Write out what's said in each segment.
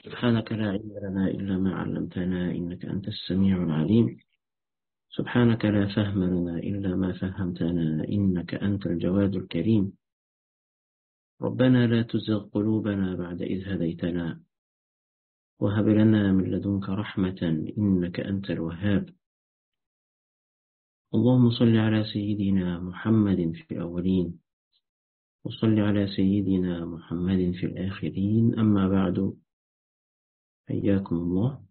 سبحانك لا علم لنا إلا ما علمتنا إنك أنت السميع العليم. سبحانك لا فهم لنا إلا ما فهمتنا إنك أنت الجواد الكريم. ربنا لا تزغ قلوبنا بعد إذ هديتنا وهب لنا من لدنك رحمة إنك أنت الوهاب. اللهم صل على سيدنا محمد في الأولين وصل على سيدنا محمد في الآخرين. أما بعد، حياكم الله.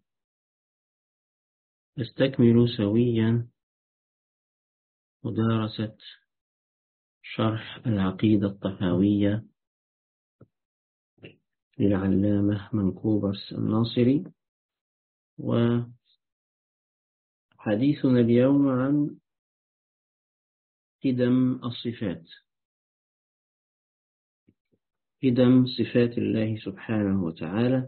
نستكمل سويا مدارسة شرح العقيدة الطحاوية للعلامة منكوبرس الناصري، وحديثنا اليوم عن قدم الصفات، قدم صفات الله سبحانه وتعالى،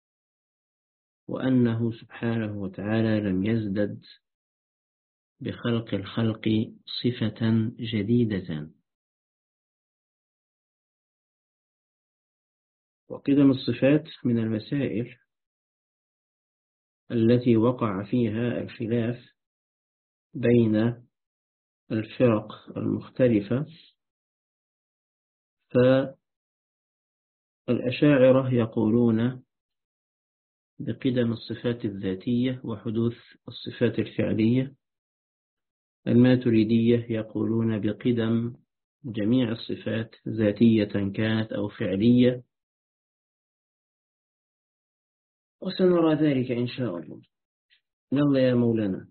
وأنه سبحانه وتعالى لم يزدد بخلق الخلق صفة جديدة. وقدم الصفات من المسائل التي وقع فيها الخلاف بين الفرق المختلفة، فالأشاعرة يقولون بقدم الصفات الذاتية وحدوث الصفات الفعلية، الماتريدية يقولون بقدم جميع الصفات ذاتية كانت أو فعلية، وسنرى ذلك إن شاء الله. يلا يا مولانا.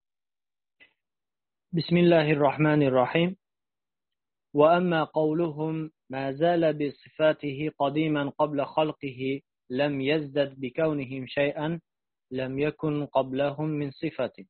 بسم الله الرحمن الرحيم. وأما قولهم ما زال بصفاته قديما قبل خلقه لم يزدد بكونهم شيئا لم يكن قبلهم من صفة.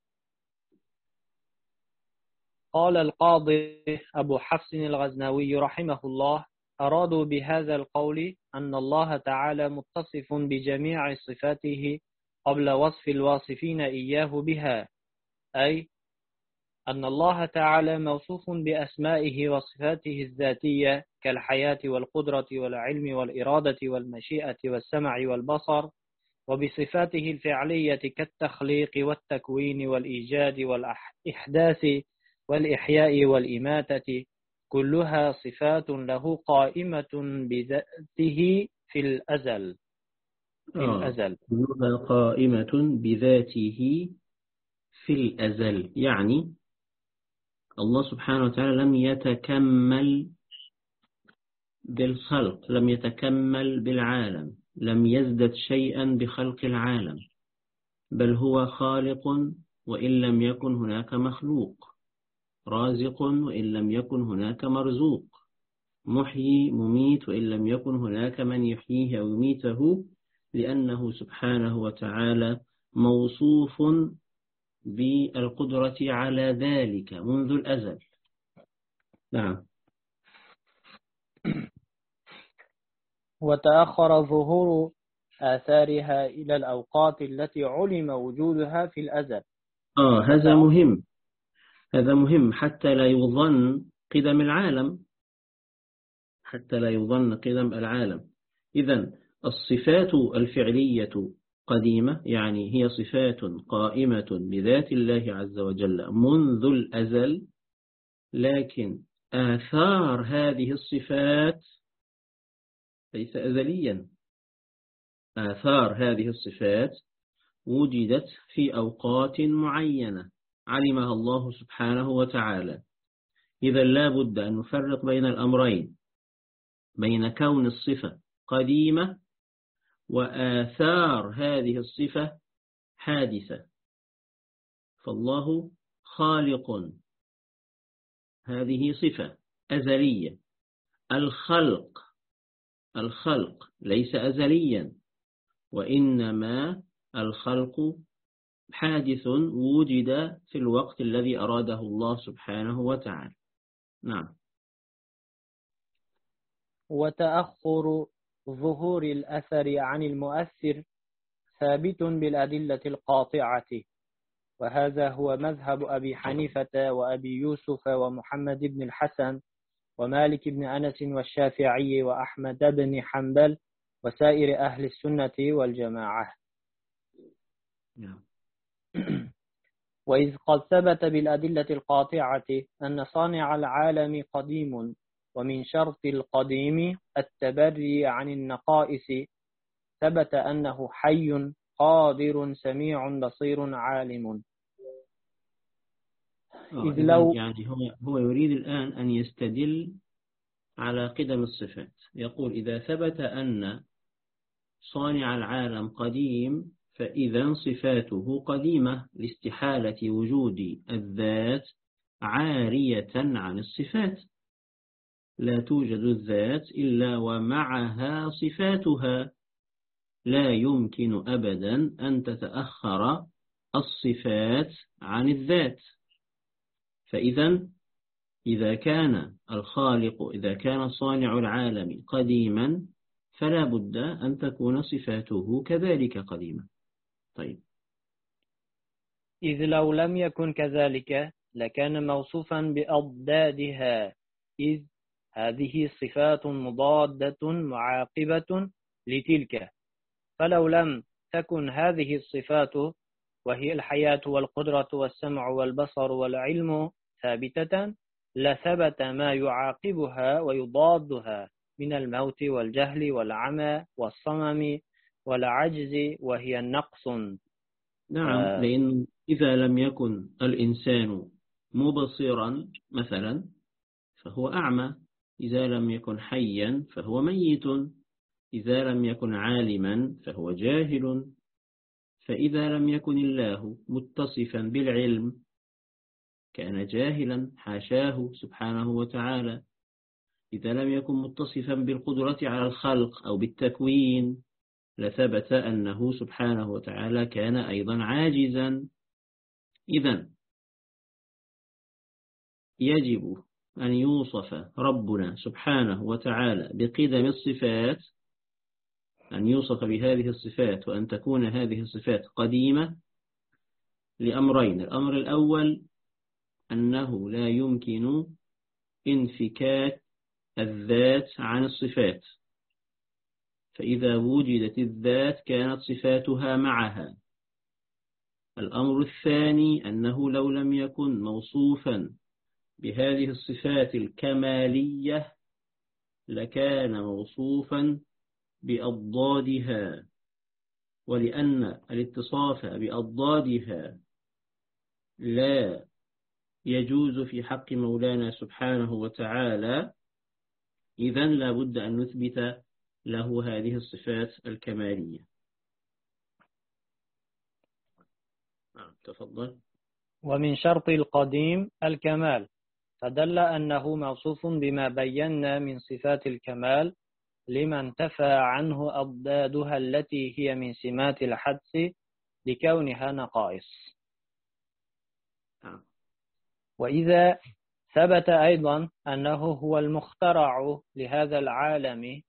قال القاضي أبو حفص الغزنوي رحمه الله: أرادوا بهذا القول أن الله تعالى متصف بجميع صفاته قبل وصف الواصفين إياه بها، أي أن الله تعالى موصوف بأسمائه وصفاته الذاتية كالحياة والقدرة والعلم والإرادة والمشيئة والسمع والبصر، وبصفاته الفعلية كالتخليق والتكوين والإيجاد والإحداث والإحياء والإماتة، كلها صفات له قائمة بذاته في الأزل. كلها قائمة بذاته في الأزل، يعني الله سبحانه وتعالى لم يتكمل بالخلق، لم يتكمل بالعالم، لم يزدد شيئا بخلق العالم، بل هو خالق وإن لم يكن هناك مخلوق، رازق وإن لم يكن هناك مرزوق، محيي مميت وإن لم يكن هناك من يحييه أو يميته، لأنه سبحانه وتعالى موصوف بالقدرة على ذلك منذ الأزل. نعم. وتأخر ظهور آثارها إلى الأوقات التي علم وجودها في الأزل. هذا مهم حتى لا يظن قدم العالم، إذن الصفات الفعلية قديمة، يعني هي صفات قائمة بذات الله عز وجل منذ الأزل، لكن آثار هذه الصفات ليس أزليا. آثار هذه الصفات وجدت في أوقات معينة علمها الله سبحانه وتعالى. إذا لا بد أن نفرق بين الأمرين، بين كون الصفة قديمة وآثار هذه الصفة حادثة. فالله خالق، هذه صفة أزلية. الخلق ليس أزليا، وإنما الخلق حادث وجد في الوقت الذي أراده الله سبحانه وتعالى. نعم. وتأخر ظهور الأثر عن المؤثر ثابت بالأدلة القاطعة، وهذا هو مذهب أبي حنيفة وأبي يوسف ومحمد بن الحسن ومالك بن أنس والشافعي وأحمد بن حنبل وسائر أهل السنة والجماعة. وإذ قد ثبت بالأدلة القاطعة أن صانع العالم قديم، ومن شرط القديم التبري عن النقائص، ثبت أنه حي قادر سميع بصير عالم. إذ لو يعني هو يريد الآن أن يستدل على قدم الصفات. يقول إذا ثبت أن صانع العالم قديم فإذا صفاته قديمة لاستحالة وجود الذات عارية عن الصفات. لا توجد الذات إلا ومعها صفاتها، لا يمكن أبدا أن تتأخر الصفات عن الذات. فإذا إذا كان الخالق، إذا كان صانع العالم قديما، فلا بد أن تكون صفاته كذلك قديمة. طيب، إذ لو لم يكن كذلك لكان موصوفا بأضدادها، إذ هذه صفات مضادة معاقبة لتلك. فلو لم تكن هذه الصفات وهي الحياة والقدرة والسمع والبصر والعلم ثابتة، لثبت ما يعاقبها ويضادها من الموت والجهل والعمى والصمم والعجز، وهي النقص. نعم، لأن إذا لم يكن الإنسان مبصرا مثلا فهو أعمى، إذا لم يكن حيا فهو ميت، إذا لم يكن عالما فهو جاهل. فإذا لم يكن الله متصفا بالعلم كان جاهلا، حاشاه سبحانه وتعالى. إذا لم يكن متصفا بالقدرة على الخلق أو بالتكوين لثبت أنه سبحانه وتعالى كان أيضا عاجزا. إذن يجب أن يوصف ربنا سبحانه وتعالى بقدم الصفات، أن يوصف بهذه الصفات وأن تكون هذه الصفات قديمة لأمرين. الأمر الأول أنه لا يمكن انفكاك الذات عن الصفات، فإذا وجدت الذات كانت صفاتها معها. الأمر الثاني أنه لو لم يكن موصوفا بهذه الصفات الكمالية لكان موصوفا بأضدادها، ولأن الاتصاف بأضدادها لا يجوز في حق مولانا سبحانه وتعالى، إذن لا بد أن نثبت له هذه الصفات الكمالية. تفضل. ومن شرط القديم الكمال، فدل أنه موصوف بما بينا من صفات الكمال لما انتفى عنه أضدادها التي هي من سمات الحدث لكونها نقائص. وإذا ثبت أيضا أنه هو المخترع لهذا العالم،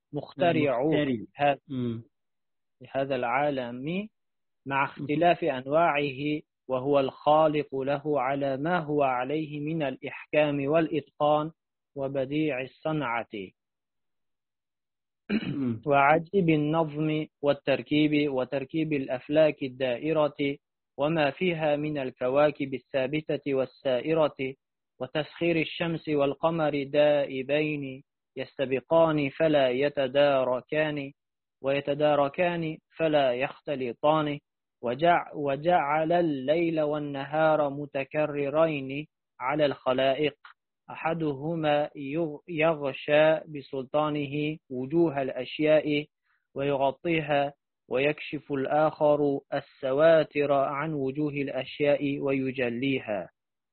لهذا العالم مع اختلاف أنواعه، وهو الخالق له على ما هو عليه من الإحكام والإتقان وبديع الصنعة وعجيب النظم والتركيب وتركيب الأفلاك الدائرة وما فيها من الكواكب الثابتة والسائرة، وتسخير الشمس والقمر دائبين يستبقان فلا يتداركان، ويتداركان فلا يختلطان، وجعل الليل والنهار متكررين على الخلائق، أحدهما يغشى بسلطانه وجوه الأشياء ويغطيها، ويكشف الآخر السواتر عن وجوه الأشياء ويجليها.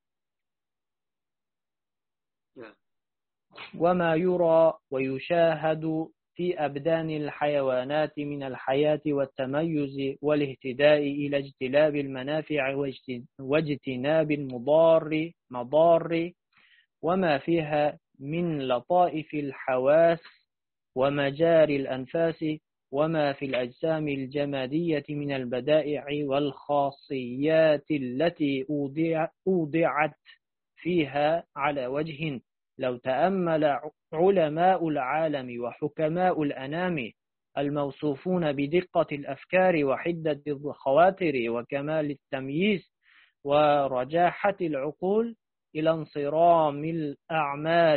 وما يرى ويشاهد في أبدان الحيوانات من الحياة والتميز والاهتداء إلى اجتلاب المنافع واجتناب المضار، وما فيها من لطائف الحواس ومجاري الأنفاس، وما في الأجسام الجمادية من البدائع والخاصيات التي أوضعت فيها على وجه لو تأمل علماء العالم وحكماء الأنام الموصوفون بدقة الأفكار وحدة الخواطر وكمال التمييز ورجاحة العقول إلى انصرام الأعمار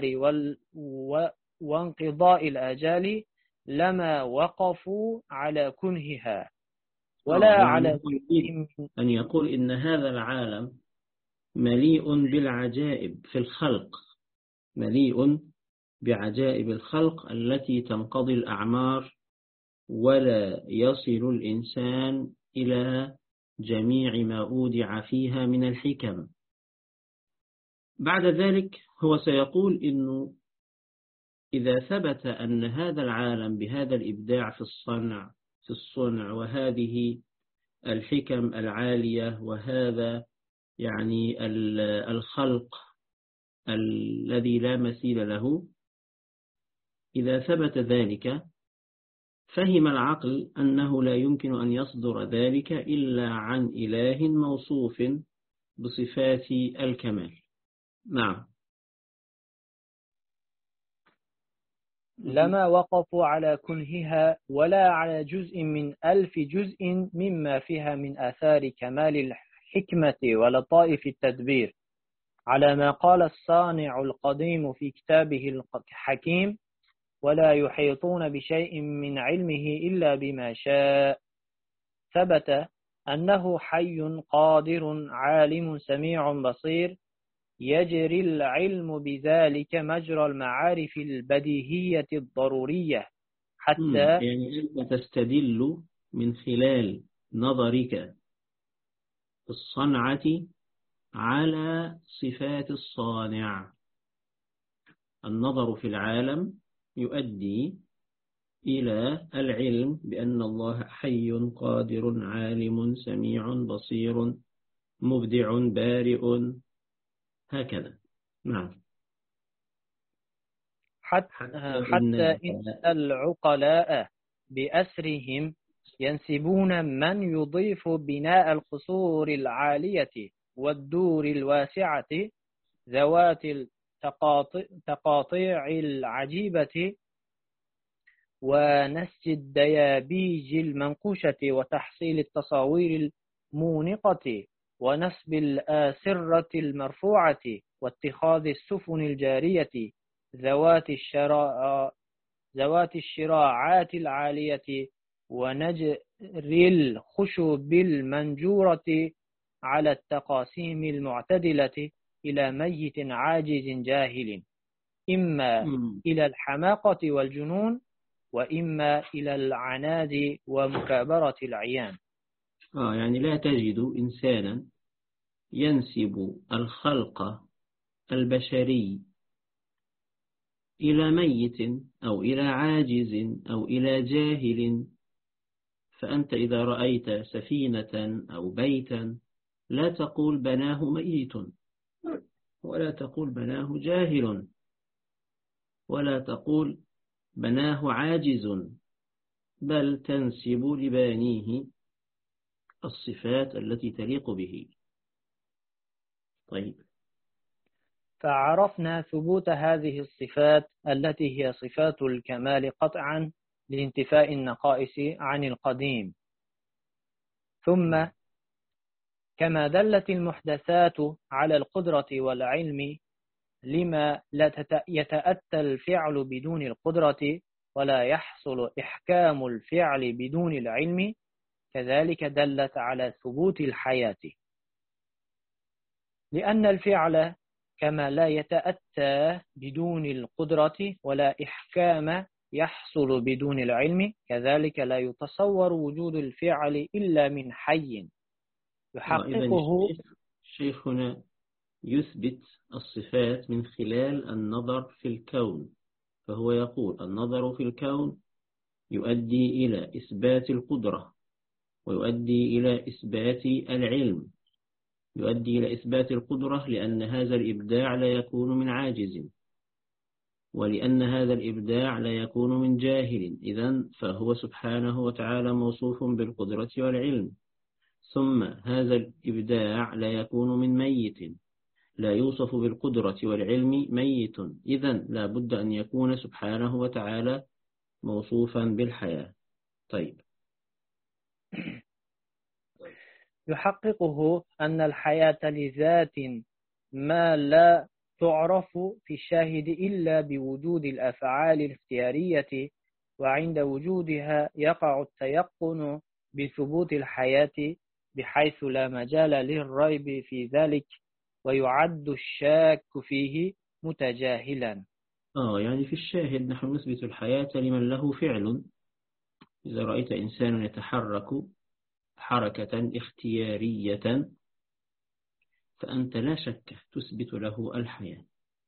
وانقضاء الآجال لما وقفوا على كنهها ولا على أن يقول إن هذا العالم مليء بالعجائب في الخلق، مليء بعجائب الخلق التي تنقضي الأعمار ولا يصل الإنسان إلى جميع ما أودع فيها من الحكم. بعد ذلك هو سيقول إنه إذا ثبت أن هذا العالم بهذا الإبداع في الصنع وهذه الحكم العالية وهذا يعني الخلق الذي لا مثيل له، إذا ثبت ذلك فهم العقل أنه لا يمكن أن يصدر ذلك إلا عن إله موصوف بصفات الكمال. نعم. لما وقفوا على كنهها ولا على جزء من 1000 جزء مما فيها من آثار كمال الحكمة ولطائف التدبير، على ما قال الصانع القديم في كتابه الحكيم: ولا يحيطون بشيء من علمه إلا بما شاء. ثبت أنه حي قادر عالم سميع بصير، يجري العلم بذلك مجرى المعارف البديهية الضرورية، حتى يعني أنت تستدل من خلال نظرك في الصنعة على صفات الصانع. النظر في العالم يؤدي إلى العلم بأن الله حي قادر عالم سميع بصير مبدع بارئ هكذا. نعم. حتى إن العقلاء بأسرهم ينسبون من يضيف بناء القصور العالية والدور الواسعة ذوات التقاطيع العجيبة ونسج الديابيج المنقوشة وتحصيل التصاوير المونقة ونسب الآسرة المرفوعة واتخاذ السفن الجارية ذوات الشراعات العالية ونجر الخشب المنجورة على التقاسيم المعتدلة إلى ميت عاجز جاهل، إما إلى الحماقة والجنون وإما إلى العناد ومكابرة العيان. يعني لا تجد إنسانا ينسب الخلق البشري إلى ميت أو إلى عاجز أو إلى جاهل. فأنت إذا رأيت سفينة أو بيتا لا تقول بناه ميت، ولا تقول بناه جاهل، ولا تقول بناه عاجز، بل تنسب لبانيه الصفات التي تليق به. طيب، فعرفنا ثبوت هذه الصفات التي هي صفات الكمال قطعا لانتفاء النقائص عن القديم. ثم كما دلت المحدثات على القدرة والعلم لما لا يتأتى الفعل بدون القدرة ولا يحصل إحكام الفعل بدون العلم، كذلك دلت على ثبوت الحياة، لأن الفعل كما لا يتأتى بدون القدرة ولا إحكام يحصل بدون العلم، كذلك لا يتصور وجود الفعل إلا من حي يحققه. الشيخ هنا يثبت الصفات من خلال النظر في الكون، فهو يقول النظر في الكون يؤدي إلى إثبات القدرة ويؤدي إلى إثبات العلم. يؤدي إلى إثبات القدرة لأن هذا الإبداع لا يكون من عاجز، ولأن هذا الإبداع لا يكون من جاهل، إذن فهو سبحانه وتعالى موصوف بالقدرة والعلم. ثم هذا الإبداع لا يكون من ميت، لا يوصف بالقدرة والعلم ميت، إذن لا بد أن يكون سبحانه وتعالى موصوفا بالحياة. طيب. يحققه أن الحياة لذات ما لا تعرف في الشاهد إلا بوجود الأفعال الاختيارية، وعند وجودها يقع التيقن بثبوت الحياة بحيث لا مجال للريب في ذلك، ويعد الشاك فيه متجاهلا. يعني في الشاهد نحن نثبت الحياة لمن له فعل. إذا رأيت إنسان يتحرك حركة اختيارية فأنت لا شك تثبت له الحياة.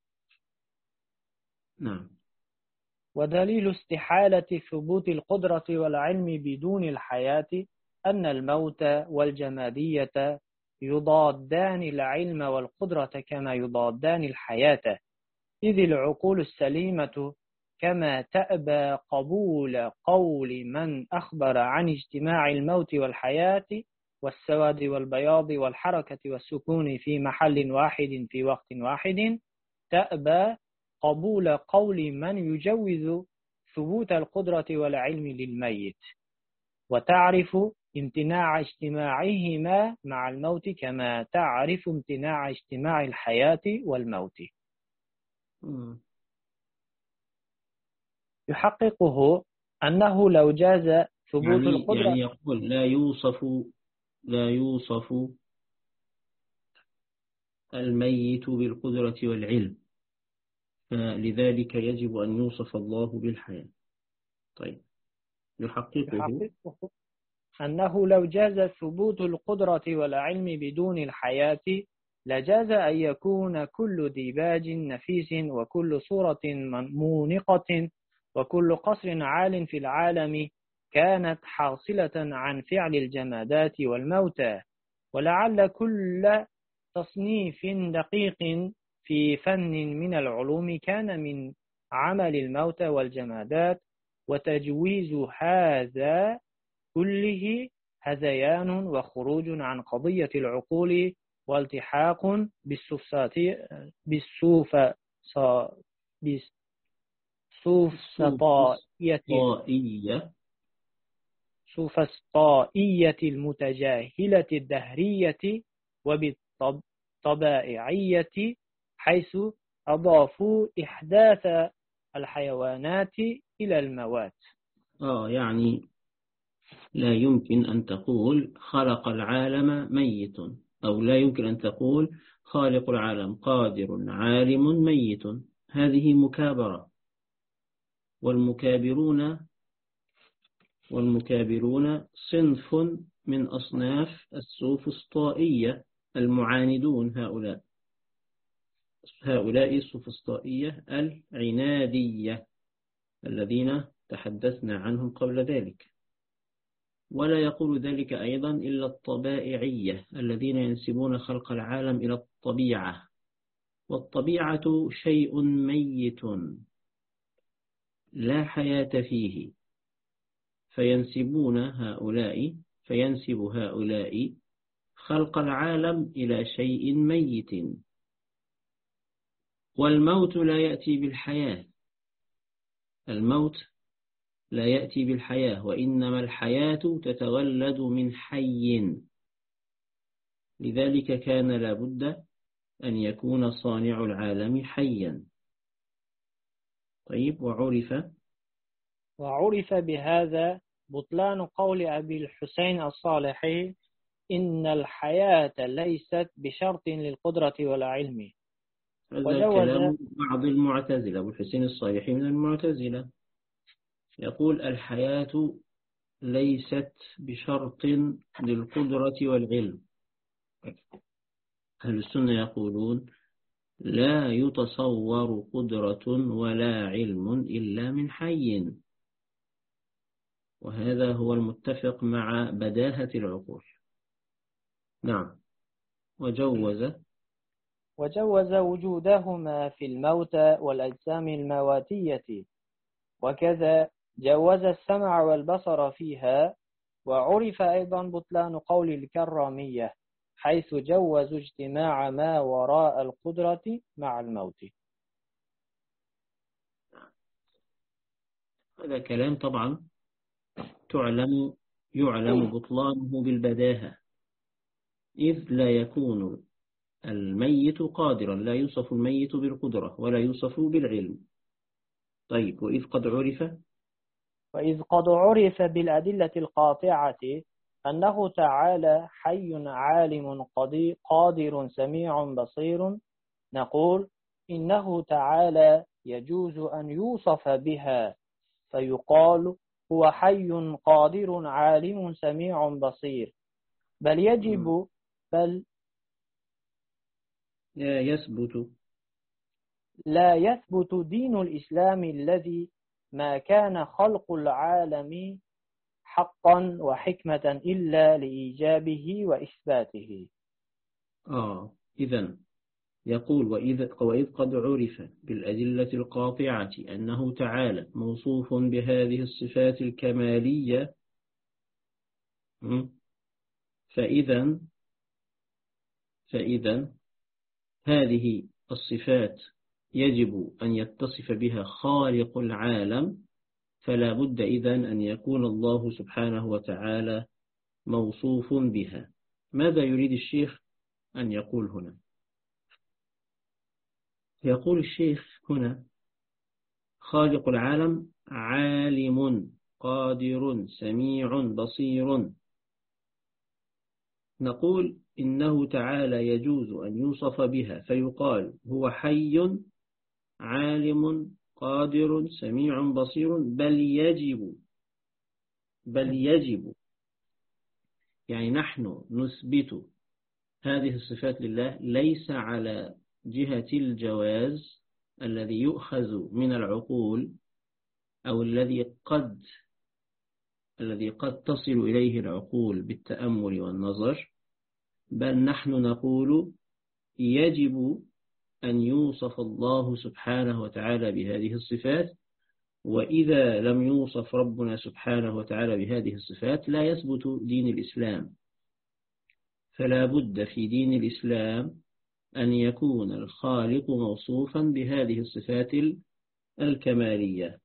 نعم. ودليل استحالة ثبوت القدرة والعلم بدون الحياة أن الموت والجمادية يضادان العلم والقدرة كما يضادان الحياة، إذ العقول السليمة كما تأبى قبول قول من أخبر عن اجتماع الموت والحياة والسواد والبياض والحركة والسكون في محل واحد في وقت واحد، تأبى قبول قول من يجوز ثبوت القدرة والعلم للميت، وتعرف امتناع اجتماعهما مع الموت كما تعرف امتناع اجتماع الحياة والموت. يحققه أنه لو جاز ثبوت القدرة، يعني يقول لا يوصف الميت بالقدرة والعلم، فلذلك يجب أن يوصف الله بالحياة. طيب. يحققه أنه لو جاز ثبوت القدرة والعلم بدون الحياة لجاز أن يكون كل ديباج نفيس وكل صورة مونقة وكل قصر عال في العالم كانت حاصلة عن فعل الجمادات والموتى، ولعل كل تصنيف دقيق في فن من العلوم كان من عمل الموتى والجمادات، وتجويز هذا كله هذيان وخروج عن قضية العقول والتحاق بالسوفسطائية المتجاهلة الدهرية وبالطبائعية، حيث أضافوا إحداث الحيوانات إلى الموات. يعني لا يمكن أن تقول خلق العالم ميت، أو لا يمكن أن تقول خالق العالم قادر عالم ميت. هذه مكابرة، والمكابرون صنف من أصناف السوفسطائية المعاندون. هؤلاء السوفسطائية العنادية الذين تحدثنا عنهم قبل ذلك. ولا يقول ذلك أيضا إلا الطبائعية الذين ينسبون خلق العالم إلى الطبيعة، والطبيعة شيء ميت لا حياة فيه، فينسب هؤلاء خلق العالم إلى شيء ميت. والموت لا يأتي بالحياة، الموت لا يأتي بالحياة، وإنما الحياة تتولد من حي. لذلك كان لابد أن يكون صانع العالم حيا. طيب. وعرف بهذا بطلان قول أبي الحسين الصالحي إن الحياة ليست بشرط للقدرة والعلم. هذا كلام بعض المعتزلة. أبو الحسين الصالحي من المعتزلة يقول الحياة ليست بشرط للقدرة والعلم. أهل السنة يقولون لا يتصور قدرة ولا علم إلا من حي، وهذا هو المتفق مع بداهة العقول. نعم. وجوز وجودهما في الموتى والأجسام المواتية، وكذا جوز السمع والبصر فيها. وعرف أيضا بطلان قول الكرامية حيث جوزوا اجتماع ما وراء القدرة مع الموت. هذا كلام طبعا يعلم بطلانه بالبداهة، إذ لا يكون الميت قادرا، لا يوصف الميت بالقدرة ولا يوصف بالعلم. طيب، وإذ قد عرف بالأدلة القاطعة أنه تعالى حي عالم قادر سميع بصير، نقول إنه تعالى يجوز أن يوصف بها فيقال هو حي قادر عالم سميع بصير، بل لا يثبت دين الإسلام الذي ما كان خلق العالم حقا وحكمة إلا لإيجابه وإثباته. إذن يقول وإذ قد عرف بالأدلة القاطعة أنه تعالى موصوف بهذه الصفات الكمالية، فإذا هذه الصفات يجب أن يتصف بها خالق العالم، فلا بد إذن أن يكون الله سبحانه وتعالى موصوف بها. ماذا يريد الشيخ أن يقول هنا؟ يقول الشيخ هنا خالق العالم عالم قادر سميع بصير، نقول إنه تعالى يجوز أن يوصف بها فيقال هو حي عالم قادر سميع بصير، بل يجب يعني نحن نثبت هذه الصفات لله ليس على جهة الجواز الذي يؤخذ من العقول أو الذي قد تصل إليه العقول بالتأمل والنظر، بل نحن نقول يجب أن يوصف الله سبحانه وتعالى بهذه الصفات، وإذا لم يوصف ربنا سبحانه وتعالى بهذه الصفات لا يثبت دين الإسلام. فلا بد في دين الإسلام أن يكون الخالق موصوفا بهذه الصفات الكمالية.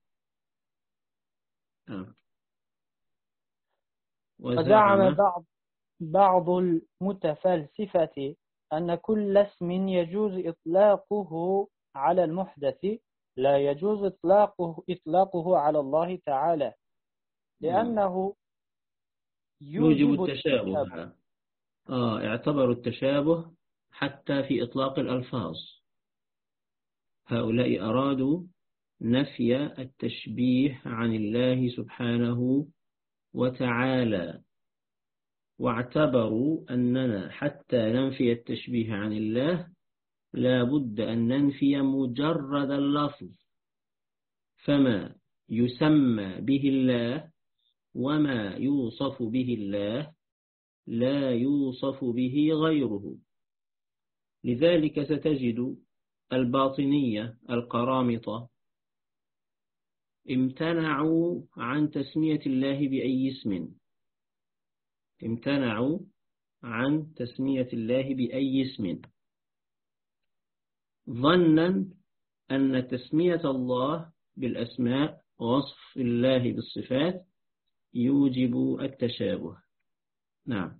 وزعم بعض المتفلسفة أن كل اسم يجوز إطلاقه على المحدث لا يجوز إطلاقه على الله تعالى، لأنه يوجب التشابه. اعتبروا التشابه حتى في إطلاق الألفاظ. هؤلاء أرادوا نفي التشبيه عن الله سبحانه وتعالى، واعتبروا أننا حتى ننفي التشبيه عن الله لا بد أن ننفي مجرد اللفظ، فما يسمى به الله وما يوصف به الله لا يوصف به غيره. لذلك ستجد الباطنية القرامطة امتنعوا عن تسمية الله بأي اسم، امتنعوا عن تسمية الله بأي اسم، ظنا أن تسمية الله بالأسماء ووصف الله بالصفات يوجب التشابه. نعم.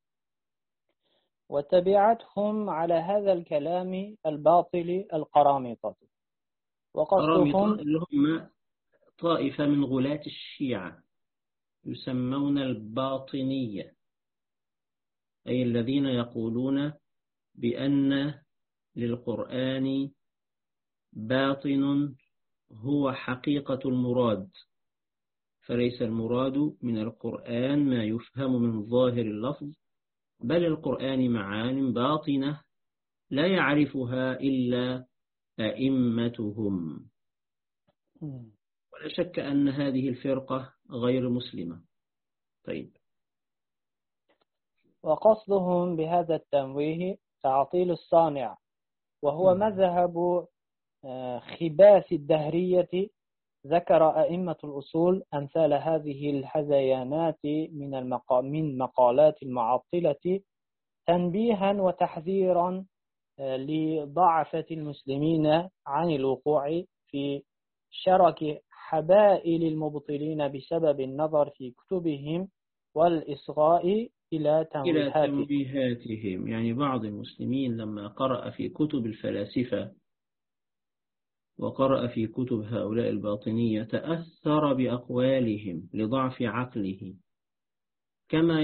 وتبعتهم على هذا الكلام الباطل القرامطة، وقصدهم اللي هم طائفة من غلاة الشيعة يسمون الباطنية، أي الذين يقولون بأن للقرآن باطن هو حقيقة المراد، فليس المراد من القرآن ما يفهم من ظاهر اللفظ، بل القرآن معان باطنة لا يعرفها إلا أئمتهم. ولا شك أن هذه الفرقة غير مسلمة. طيب. وقصدهم بهذا التمويه تعطيل الصانع، وهو مذهب خباث الدهرية. ذكر أئمة الأصول أمثال هذه الحزيانات من مقالات المعطلة تنبيها وتحذيرا لضعفة المسلمين عن الوقوع في شرك حبائل المبطلين بسبب النظر في كتبهم والإصغاء إلى تمويهاتهم. تمويهاتهم، يعني بعض المسلمين لما قرأ في كتب الفلاسفة وقرأ في كتب هؤلاء الباطنية تأثر بأقوالهم لضعف عقله، كما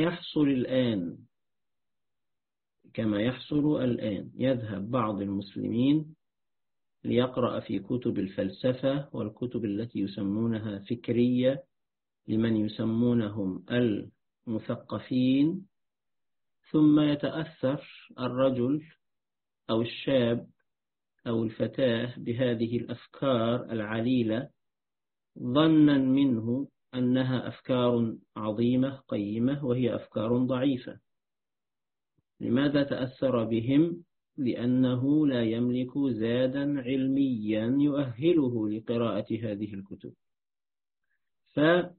يحصل الآن يذهب بعض المسلمين ليقرأ في كتب الفلسفة والكتب التي يسمونها فكرية لمن يسمونهم المثقفين، ثم يتأثر الرجل أو الشاب أو الفتاة بهذه الأفكار العليلة ظنا منه أنها أفكار عظيمة قيمة وهي أفكار ضعيفة. لماذا تأثر بهم؟ لأنه لا يملك زادا علميا يؤهله لقراءة هذه الكتب. فهذه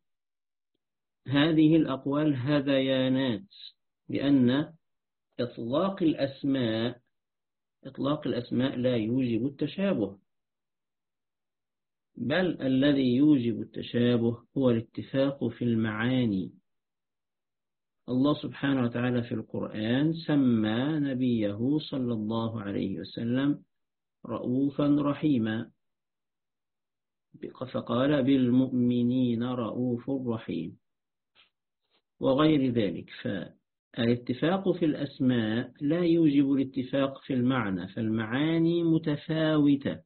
الأقوال هذيانات، لأن إطلاق الأسماء لا يوجب التشابه، بل الذي يوجب التشابه هو الاتفاق في المعاني. الله سبحانه وتعالى في القرآن سمى نبيه صلى الله عليه وسلم رؤوفا رحيما، فقال بالمؤمنين رؤوف رحيم وغير ذلك. فالاتفاق في الأسماء لا يوجب الاتفاق في المعنى، فالمعاني متفاوتة،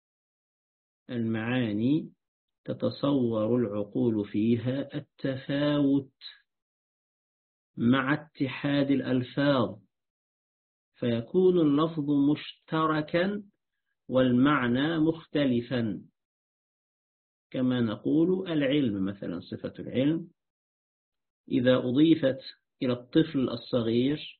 المعاني تتصور العقول فيها التفاوت مع اتحاد الألفاظ، فيكون اللفظ مشتركا والمعنى مختلفا. كما نقول العلم مثلا، صفة العلم إذا أضيفت إلى الطفل الصغير،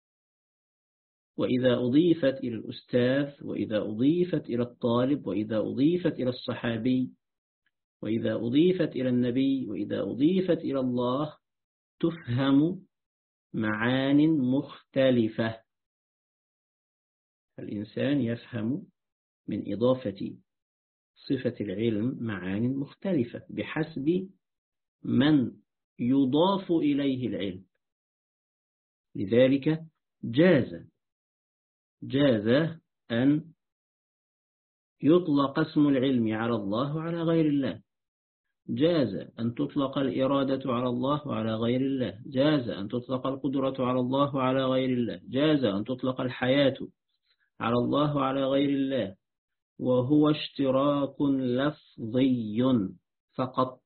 وإذا أضيفت إلى الأستاذ، وإذا أضيفت إلى الطالب، وإذا أضيفت إلى الصحابي، وإذا أضيفت إلى النبي، وإذا أضيفت إلى الله، تفهم معان مختلفة. الإنسان يفهم من إضافة صفة العلم معان مختلفة بحسب من يضاف إليه العلم. لذلك جاز أن يطلق اسم العلم على الله وعلى غير الله، جاز أن تطلق الإرادة على الله وعلى غير الله، جاز أن تطلق القدرة على الله وعلى غير الله، جاز أن تطلق الحياة على الله وعلى غير الله، وهو اشتراك لفظي فقط.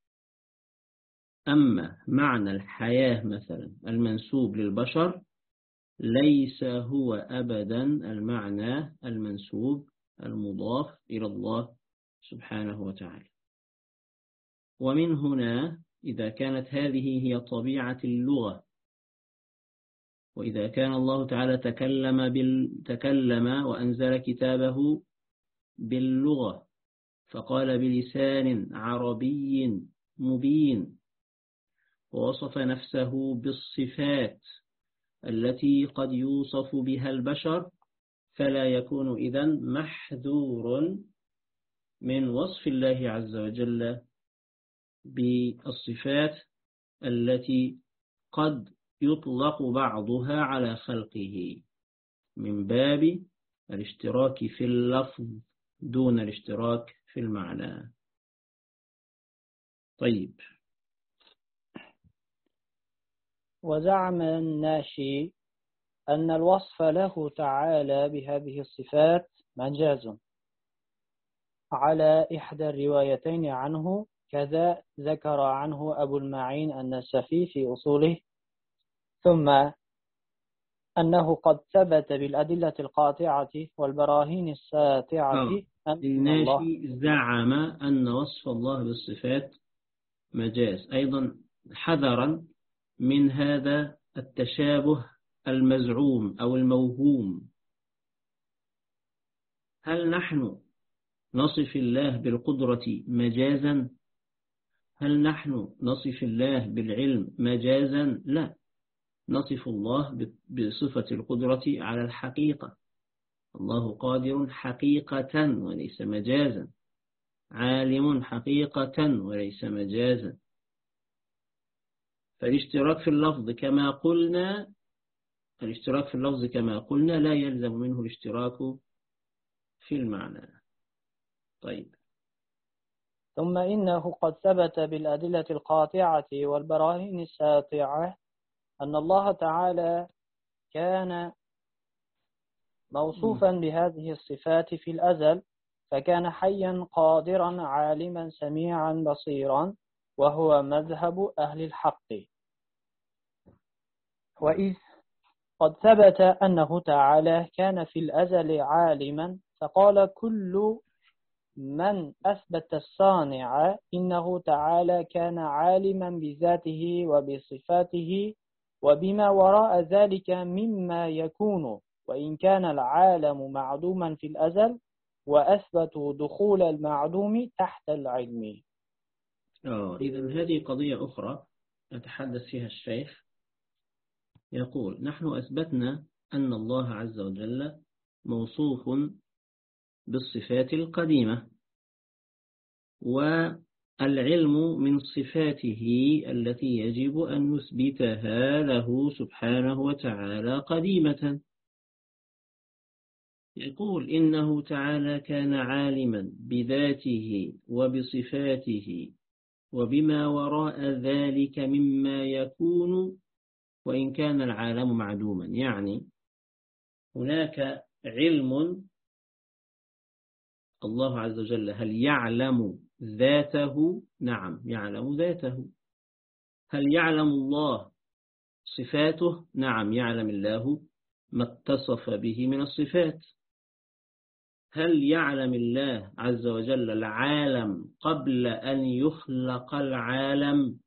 أما معنى الحياة مثلا المنسوب للبشر ليس هو أبدا المعنى المنسوب المضاف إلى الله سبحانه وتعالى. ومن هنا إذا كانت هذه هي طبيعة اللغة، وإذا كان الله تعالى تكلم وأنزل كتابه باللغة، فقال بلسان عربي مبين، ووصف نفسه بالصفات التي قد يوصف بها البشر، فلا يكون إذن محذور من وصف الله عز وجل بالصفات التي قد يطلق بعضها على خلقه، من باب الاشتراك في اللفظ دون الاشتراك في المعنى. طيب. وزعم الناشي أن الوصف له تعالى بهذه الصفات مجاز على إحدى الروايتين عنه، كذا ذكر عنه أبو المعين النسفي في أصوله، ثم أنه قد ثبت بالأدلة القاطعة والبراهين الساطعة أن الله الناشي زعم أن وصف الله بالصفات مجاز، أيضا حذرا من هذا التشابه المزعوم أو الموهوم. هل نحن نصف الله بالقدرة مجازا؟ هل نحن نصف الله بالعلم مجازا؟ لا، نصف الله بصفة القدرة على الحقيقة. الله قادر حقيقة وليس مجازا. عالم حقيقة وليس مجازا. فالاشتراك في اللفظ كما قلنا لا يلزم منه الاشتراك في المعنى. طيب. ثم إنه قد ثبت بالأدلة القاطعة والبراهين الساطعة أن الله تعالى كان موصوفا بهذه الصفات في الأزل، فكان حيا قادرا عالما سميعا بصيرا، وهو مذهب أهل الحق. وإذ قد ثبت أنه تعالى كان في الأزل عالما، فقال كل من أثبت الصانع إنه تعالى كان عالما بذاته وبصفاته وبما وراء ذلك مما يكون، وإن كان العالم معدوما في الأزل، وأثبتوا دخول المعدوم تحت العلم. إذن هذه قضية أخرى يتحدث فيها الشيخ. يقول: نحن أثبتنا أن الله عز وجل موصوف بالصفات القديمة، والعلم من صفاته التي يجب أن نثبتها له سبحانه وتعالى قديمة. يقول: إنه تعالى كان عالما بذاته وبصفاته وبما وراء ذلك مما يكون، وإن كان العالم معدوما. يعني هناك علم الله عز وجل. هل يعلم ذاته؟ نعم يعلم ذاته. هل يعلم الله صفاته؟ نعم يعلم الله ما اتصف به من الصفات. هل يعلم الله عز وجل العالم قبل أن يخلق العالم؟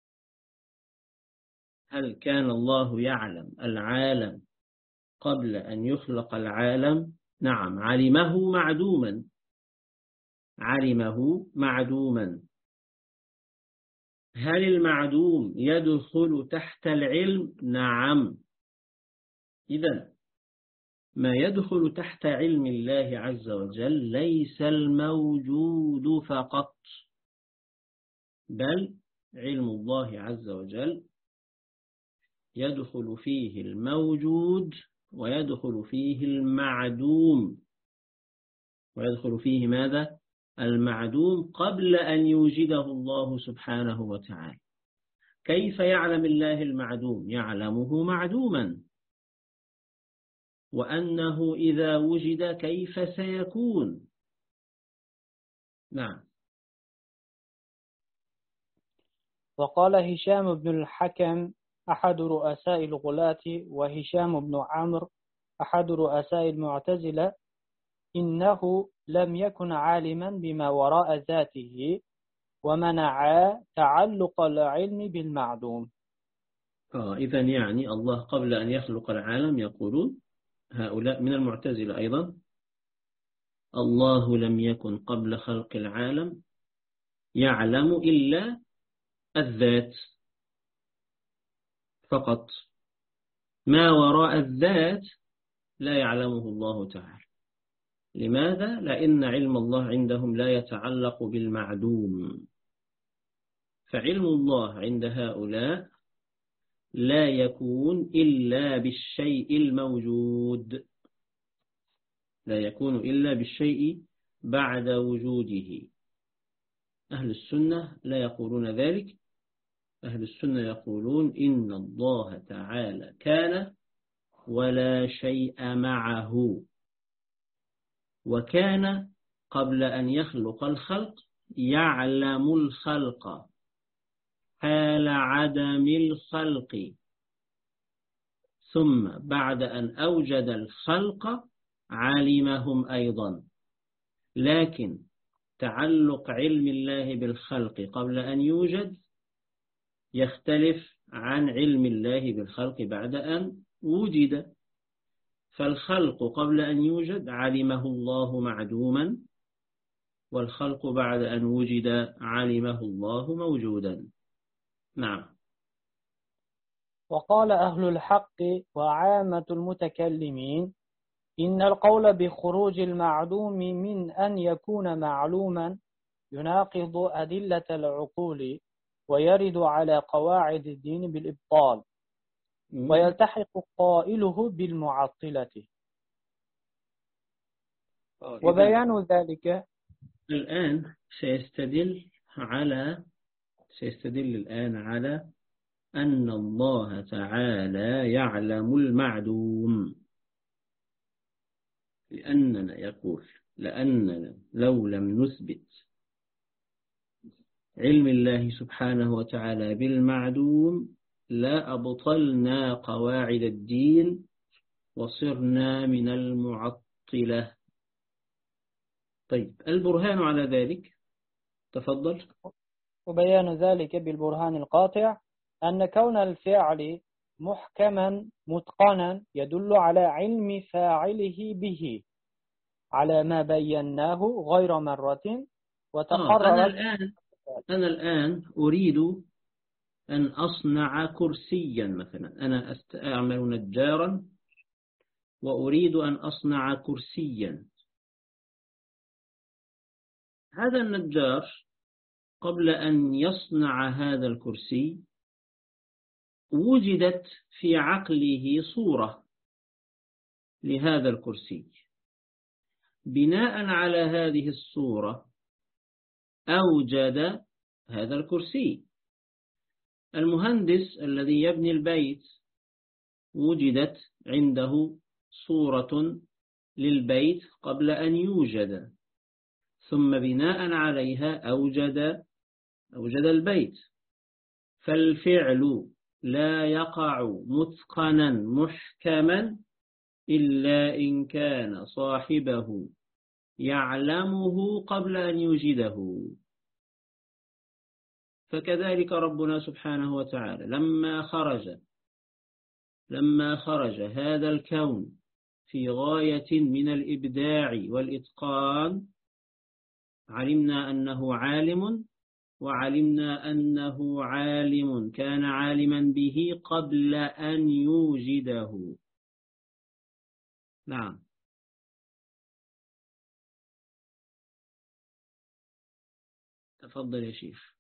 هل كان الله يعلم العالم قبل أن يخلق العالم؟ نعم علمه معدوما. هل المعدوم يدخل تحت العلم؟ نعم. إذن ما يدخل تحت علم الله عز وجل ليس الموجود فقط، بل علم الله عز وجل يدخل فيه الموجود ويدخل فيه المعدوم. ويدخل فيه ماذا؟ المعدوم قبل أن يوجده الله سبحانه وتعالى. كيف يعلم الله المعدوم؟ يعلمه معدوما، وأنه إذا وجد كيف سيكون. نعم. وقال هشام بن الحكم أحد رؤساء الغلاة، وهشام بن عمرو أحد رؤساء المعتزلة: إنه لم يكن عالما بما وراء ذاته، ومنع تعلق العلم بالمعدوم. إذن يعني الله قبل أن يخلق العالم، يقولون هؤلاء من المعتزلة أيضا، الله لم يكن قبل خلق العالم يعلم إلا الذات فقط، ما وراء الذات لا يعلمه الله تعالى. لماذا؟ لأن علم الله عندهم لا يتعلق بالمعدوم، فعلم الله عند هؤلاء لا يكون إلا بالشيء الموجود، لا يكون إلا بالشيء بعد وجوده. أهل السنة لا يقولون ذلك. أهل السنة يقولون إن الله تعالى كان ولا شيء معه، وكان قبل أن يخلق الخلق يعلم الخلق حال عدم الخلق، ثم بعد أن أوجد الخلق علمهم أيضا. لكن تعلق علم الله بالخلق قبل أن يوجد يختلف عن علم الله بالخلق بعد أن وجد. فالخلق قبل أن يوجد علمه الله معدوما، والخلق بعد أن وجد علمه الله موجودا. نعم. وقال أهل الحق وعامة المتكلمين: إن القول بخروج المعدوم من أن يكون معلوما يناقض أدلة العقول ويرد على قواعد الدين بالإبطال ويلتحق قائله بالمعطلة. وبيان ذلك الآن سيستدل الآن على أن الله تعالى يعلم المعدوم، لأننا لو لم نثبت علم الله سبحانه وتعالى بالمعدوم لا أبطلنا قواعد الدين وصرنا من المعطلة. طيب، البرهان على ذلك، تفضل. وبيان ذلك بالبرهان القاطع أن كون الفعل محكما متقنا يدل على علم فاعله به على ما بيناه غير مرة وتقررت. أنا الآن أريد أن أصنع كرسيا مثلا، أنا أعمل نجارا وأريد أن أصنع كرسيا. هذا النجار قبل أن يصنع هذا الكرسي وجدت في عقله صورة لهذا الكرسي، بناء على هذه الصورة أوجد هذا الكرسي. المهندس الذي يبني البيت وجدت عنده صورة للبيت قبل أن يوجد، ثم بناء عليها أوجد البيت. فالفعل لا يقع متقنا محكما إلا إن كان صاحبه يعلمه قبل أن يوجده. فكذلك ربنا سبحانه وتعالى لما خرج هذا الكون في غاية من الإبداع والإتقان علمنا أنه عالم، وعلمنا أنه عالم كان عالما به قبل أن يوجده. نعم، تفضل يا شيخ.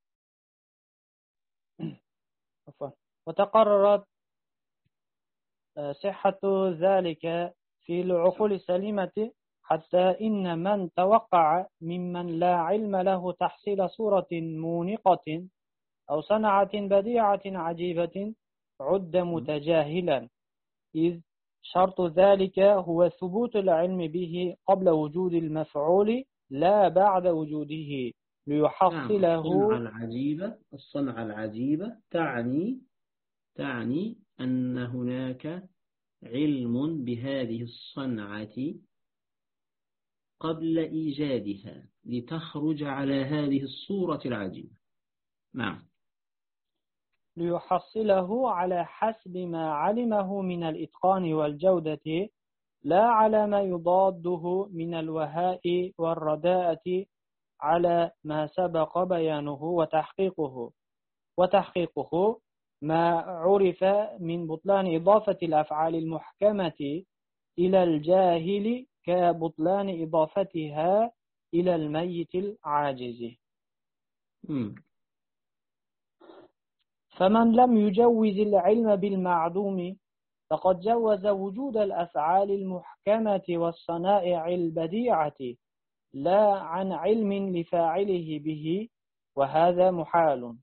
وتقررت صحة ذلك في العقول السليمة، حتى إن من توقع ممن لا علم له تحصيل صورة مونقة أو صنعة بديعة عجيبة عد متجاهلا، إذ شرط ذلك هو ثبوت العلم به قبل وجود المفعول لا بعد وجوده ليحصله. الصنعة العجيبة تعني أن هناك علم بهذه الصنعة قبل إيجادها لتخرج على هذه الصورة العجيبة. نعم، ليحصله على حسب ما علمه من الإتقان والجودة، لا على ما يضاده من الوهاء والرداءة، على ما سبق بيانه وتحقيقه ما عرف من بطلان إضافة الأفعال المحكمة إلى الجاهل كبطلان إضافتها إلى الميت العاجز. فمن لم يجوز العلم بالمعدوم فقد جوز وجود الأفعال المحكمة والصنائع البديعة لا عن علم لفاعله به، وهذا محال.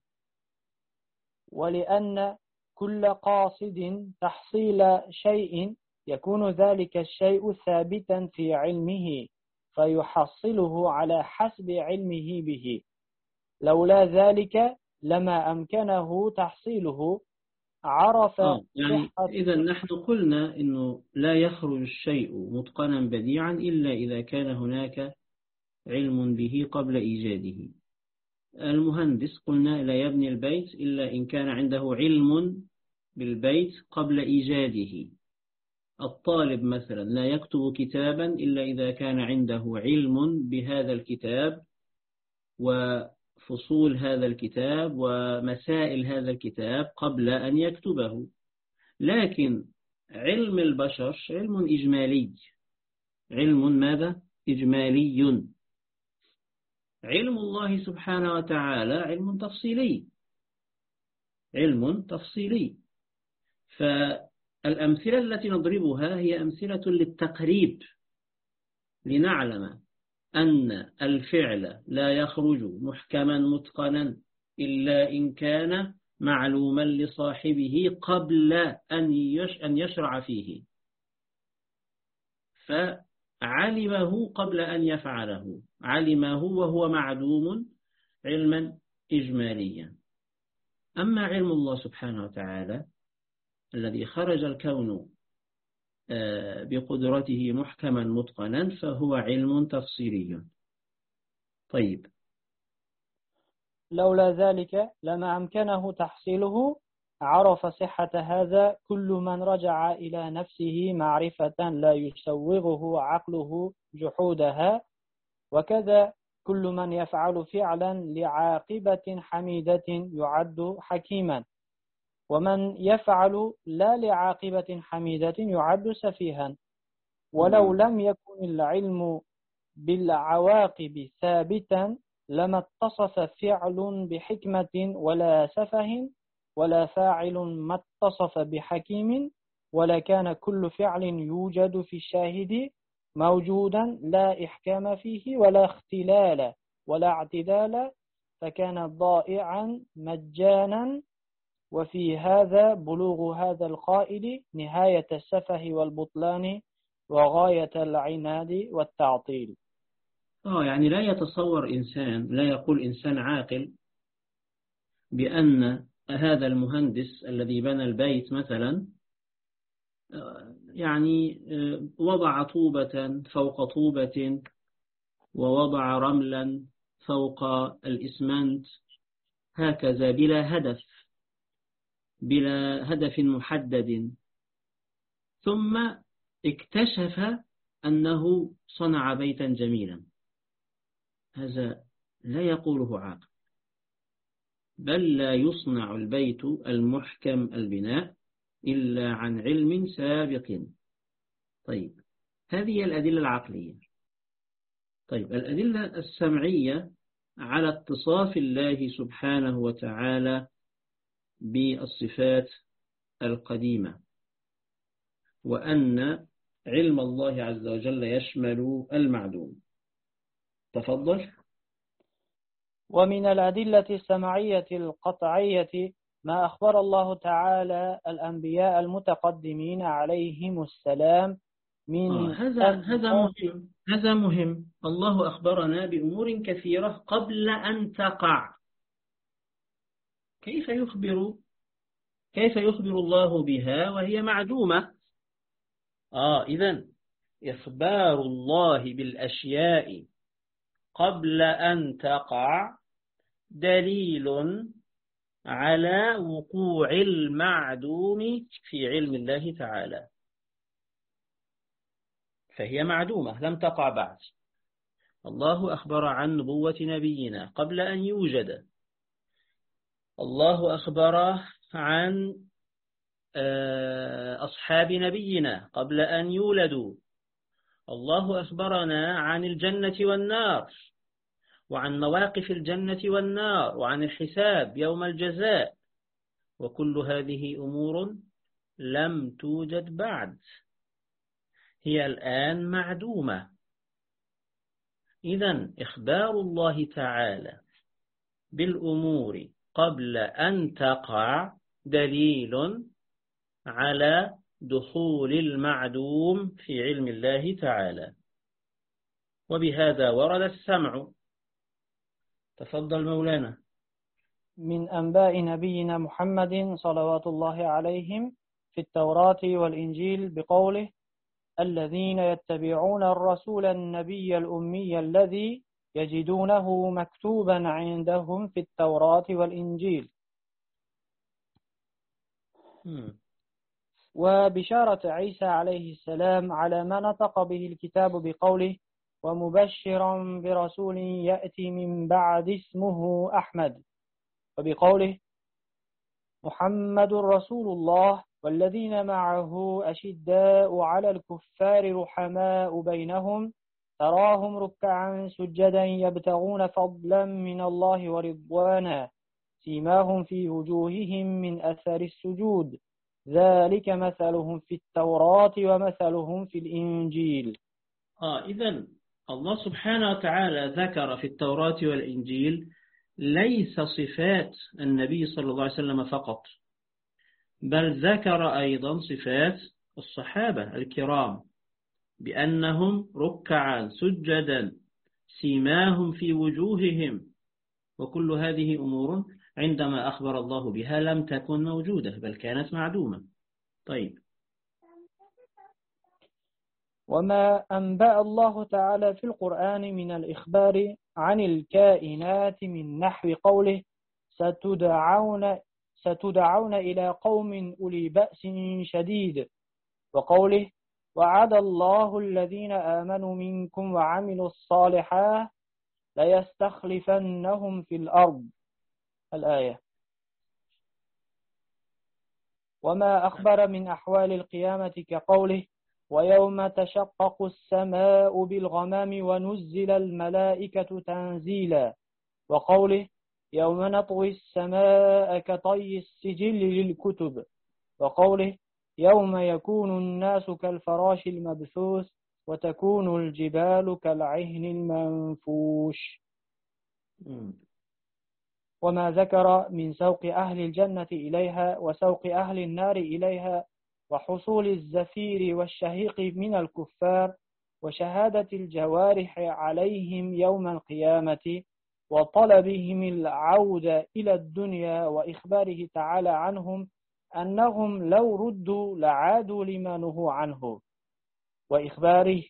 ولأن كل قاصد تحصيل شيء يكون ذلك الشيء ثابتا في علمه فيحصله على حسب علمه به، لولا ذلك لما أمكنه تحصيله. عرف يعني إذا نحن قلنا إنه لا يخرج الشيء متقنا بديعا إلا إذا كان هناك علم به قبل إيجاده. المهندس قلنا لا يبني البيت إلا إن كان عنده علم بالبيت قبل إيجاده. الطالب مثلا لا يكتب كتابا إلا إذا كان عنده علم بهذا الكتاب وفصول هذا الكتاب ومسائل هذا الكتاب قبل أن يكتبه. لكن علم البشر علم إجمالي. علم ماذا؟ إجمالي. علم الله سبحانه وتعالى علم تفصيلي، علم تفصيلي. فالأمثلة التي نضربها هي أمثلة للتقريب، لنعلم أن الفعل لا يخرج محكما متقنا إلا إن كان معلوما لصاحبه قبل أن يشرع فيه، فعلمه قبل أن يفعله، علمه وهو معدوم علما إجماليا. أما علم الله سبحانه وتعالى الذي خرج الكون بقدرته محكما متقنا فهو علم تفصيلي. طيب، لولا ذلك لما أمكنه تحصيله. عرف صحة هذا كل من رجع إلى نفسه معرفة لا يسوغه عقله جحودها، وكذا كل من يفعل فعلا لعاقبة حميدة يعد حكيما، ومن يفعل لا لعاقبة حميدة يعد سفيها. ولو لم يكن العلم بالعواقب ثابتا لما اتصف فعل بحكمة ولا سفه، ولا فاعل ما اتصف بحكيم، ولا كان كل فعل يوجد في الشاهد موجودا لا إحكام فيه ولا اختلال ولا اعتدال، فكان ضائعا مجانا. وفي هذا بلوغ هذا القائل نهاية السفه والبطلان وغاية العناد والتعطيل. يعني لا يتصور إنسان، لا يقول إنسان عاقل بأن هذا المهندس الذي بنى البيت مثلا يعني وضع طوبة فوق طوبة ووضع رملا فوق الإسمنت هكذا بلا هدف محدد، ثم اكتشف أنه صنع بيتا جميلا. هذا لا يقوله عاقل، بل لا يصنع البيت المحكم البناء إلا عن علم سابق. طيب، هذه الأدلة العقلية. طيب، الأدلة السمعية على اتصاف الله سبحانه وتعالى بالصفات القديمة، وأن علم الله عز وجل يشمل المعدوم. تفضل. ومن الأدلة السمعية القطعية ما أخبر الله تعالى الأنبياء المتقدمين عليهم السلام من هذا مهم. الله أخبرنا بأمور كثيرة قبل أن تقع. كيف يخبر الله بها وهي معدومة؟ إذن إخبار الله بالأشياء قبل أن تقع دليل على وقوع المعدوم في علم الله تعالى، فهي معدومة لم تقع بعد. الله أخبر عن نبوة نبينا قبل أن يوجد، الله أخبر عن أصحاب نبينا قبل أن يولدوا، الله أخبرنا عن الجنة والنار وعن مواقف الجنة والنار وعن الحساب يوم الجزاء، وكل هذه أمور لم توجد بعد، هي الآن معدومة. إذن إخبار الله تعالى بالأمور قبل أن تقع دليل على دخول المعدوم في علم الله تعالى، وبهذا ورد السمع. تفضل مولانا. من أنباء نبينا محمد صلوات الله عليهم في التوراة والإنجيل بقوله: الذين يتبعون الرسول النبي الأمي الذي يجدونه مكتوبا عندهم في التوراة والإنجيل. وبشارة عيسى عليه السلام على ما نطق به الكتاب بقوله: ومبشرا برسول يأتي من بعد اسمه أحمد، وبقوله: محمد رسول الله والذين معه أشداء على الكفار رحماء بينهم تراهم ركعا سجدا يبتغون فضلا من الله ورضوانا سيماهم في وجوههم من أثر السجود ذلك مثلهم في التوراة ومثلهم في الإنجيل. إذن الله سبحانه وتعالى ذكر في التوراة والإنجيل ليس صفات النبي صلى الله عليه وسلم فقط، بل ذكر أيضا صفات الصحابة الكرام بأنهم ركعا سجدا سيماهم في وجوههم، وكل هذه أمور عندما أخبر الله بها لم تكن موجودة بل كانت معدومة. طيب، وما أنبأ الله تعالى في القرآن من الإخبار عن الكائنات من نحو قوله ستدعون إلى قوم أولي بأس شديد، وقوله وعد الله الذين آمنوا منكم وعملوا الصالحات ليستخلفنهم في الأرض الآية. وما أخبر من أحوال القيامة كقوله ويوم تشقق السماء بالغمام ونزل الملائكة تنزيلا، وقوله يوم نطوي السماء كطي السجل للكتب، وقوله يوم يكون الناس كالفراش المبثوث وتكون الجبال كالعهن المنفوش. وما ذكر من سوق أهل الجنة إليها وسوق أهل النار إليها وحصول الزفير والشهيق من الكفار وشهادة الجوارح عليهم يوم القيامة وطلبهم العودة إلى الدنيا وإخباره تعالى عنهم أنهم لو ردوا لعادوا لما نهوا عنه، وإخباره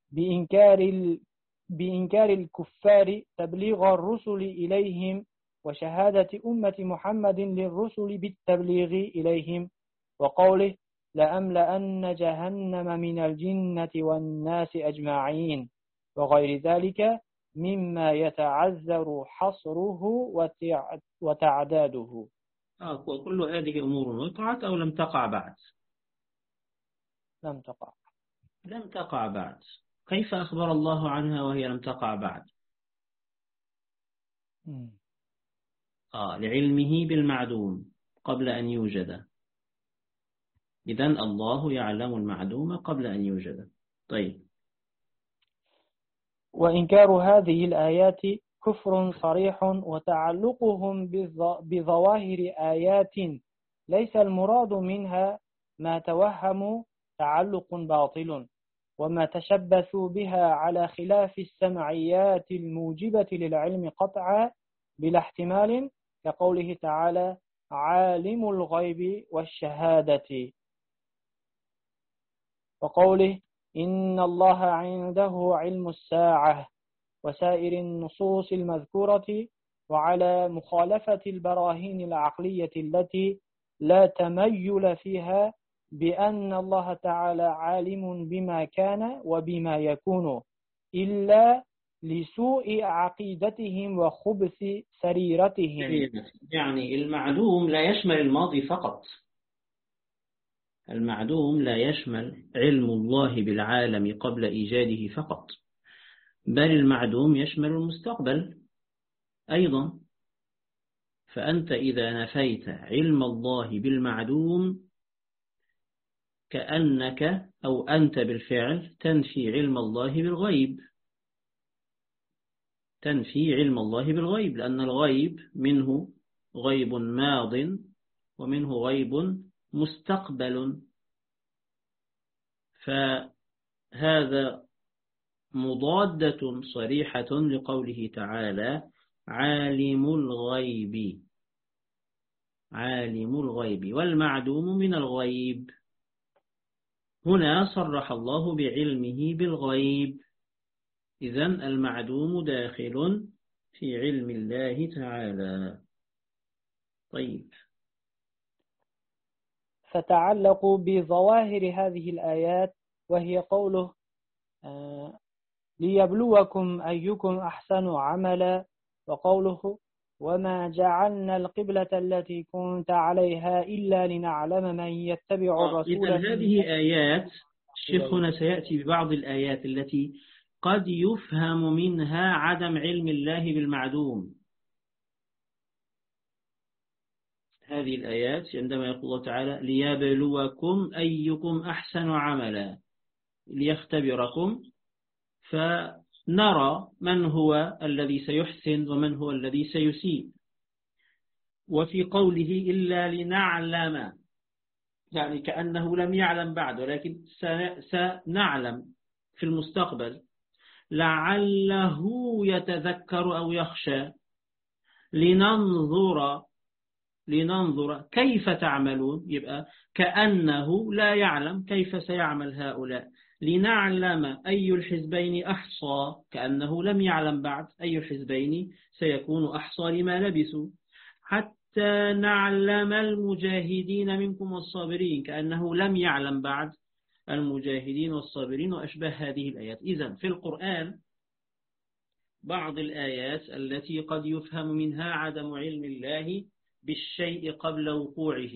بإنكار الكفار تبليغ الرسل إليهم وشهادة أمة محمد للرسل بالتبليغ إليهم، وقوله لأملأن جهنم من الجنة والناس أجمعين، وغير ذلك مما يتعذر حصره وتعداده. وكل هذه أمور وقعت أو لم تقع بعد؟ لم تقع بعد. كيف أخبر الله عنها وهي لم تقع بعد؟ لعلمه بالمعدوم قبل أن يوجد. إذن الله يعلم المعدوم قبل أن يوجد. طيب، وإنكار هذه الآيات كفر صريح، وتعلقهم بظواهر آيات ليس المراد منها ما توهم تعلق باطل، وما تشبثوا بها على خلاف السمعيات الموجبة للعلم قطعا بلا احتمال، كقوله تعالى عالم الغيب والشهادة، وقوله إن الله عنده علم الساعة، وسائر النصوص المذكورة، وعلى مخالفة البراهين العقلية التي لا تميل فيها بأن الله تعالى عالم بما كان وبما يكون إلا لسوء عقيدتهم وخبث سريرتهم. يعني المعدوم لا يشمل الماضي فقط، المعدوم لا يشمل علم الله بالعالم قبل إيجاده فقط، بل المعدوم يشمل المستقبل أيضا. فأنت إذا نفيت علم الله بالمعدوم كأنك أو أنت بالفعل تنفي علم الله بالغيب، تنفي علم الله بالغيب، لأن الغيب منه غيب ماض ومنه غيب مستقبل، فهذا مضادة صريحة لقوله تعالى عالم الغيب، عالم الغيب، والمعدوم من الغيب. هنا صرح الله بعلمه بالغيب، إذن المعدوم داخل في علم الله تعالى. طيب، فتعلقوا بظواهر هذه الآيات، وهي قوله ليبلوكم أيكم أحسن عملا، وقوله وما جعلنا القبلة التي كنت عليها إلا لنعلم من يتبع الرسول. إذن هذه آيات، الشيخ هنا سيأتي ببعض الآيات التي قد يفهم منها عدم علم الله بالمعدوم. هذه الآيات عندما يقول الله تعالى ليبلوكم أيكم أحسن عملا، ليختبركم، فنرى من هو الذي سيحسن ومن هو الذي سيسيء. وفي قوله إلا لنعلم، يعني كأنه لم يعلم بعد، ولكن سنعلم في المستقبل، لعله يتذكر أو يخشى، لننظر كيف تعملون، يبقى كأنه لا يعلم كيف سيعمل هؤلاء. لنعلم أي الحزبين أحصى، كأنه لم يعلم بعد أي الحزبين سيكون أحصى لما لبثوا. حتى نعلم المجاهدين منكم والصابرين، كأنه لم يعلم بعد المجاهدين والصابرين، وأشبه هذه الآيات. إذن في القرآن بعض الآيات التي قد يفهم منها عدم علم الله بالشيء قبل وقوعه.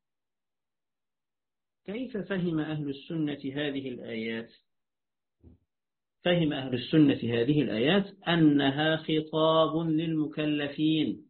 كيف فهم أهل السنة هذه الآيات؟ فهم أهل السنة هذه الآيات أنها خطاب للمكلفين،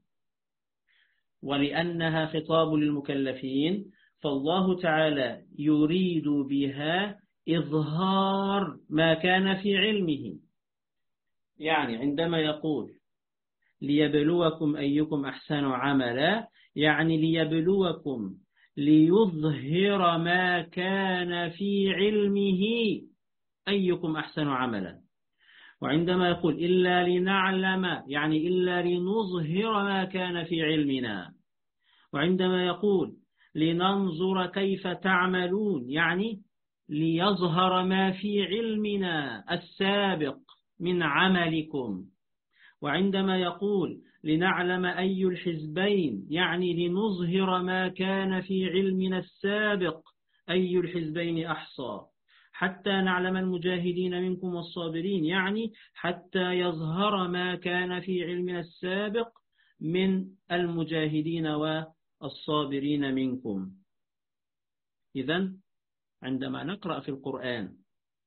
ولأنها خطاب للمكلفين فالله تعالى يريد بها إظهار ما كان في علمه. يعني عندما يقول ليبلوكم أيكم أحسن عملا، يعني ليبلوكم، ليظهر ما كان في علمه أيكم أحسن عملا. وعندما يقول إلا لنعلم، يعني إلا لنظهر ما كان في علمنا. وعندما يقول لننظر كيف تعملون، يعني ليظهر ما في علمنا السابق من عملكم. وعندما يقول لنعلم أي الحزبين، يعني لنظهر ما كان في علمنا السابق أي الحزبين أحصى. حتى نعلم المجاهدين منكم والصابرين، يعني حتى يظهر ما كان في علمنا السابق من المجاهدين والصابرين منكم. إذن عندما نقرأ في القرآن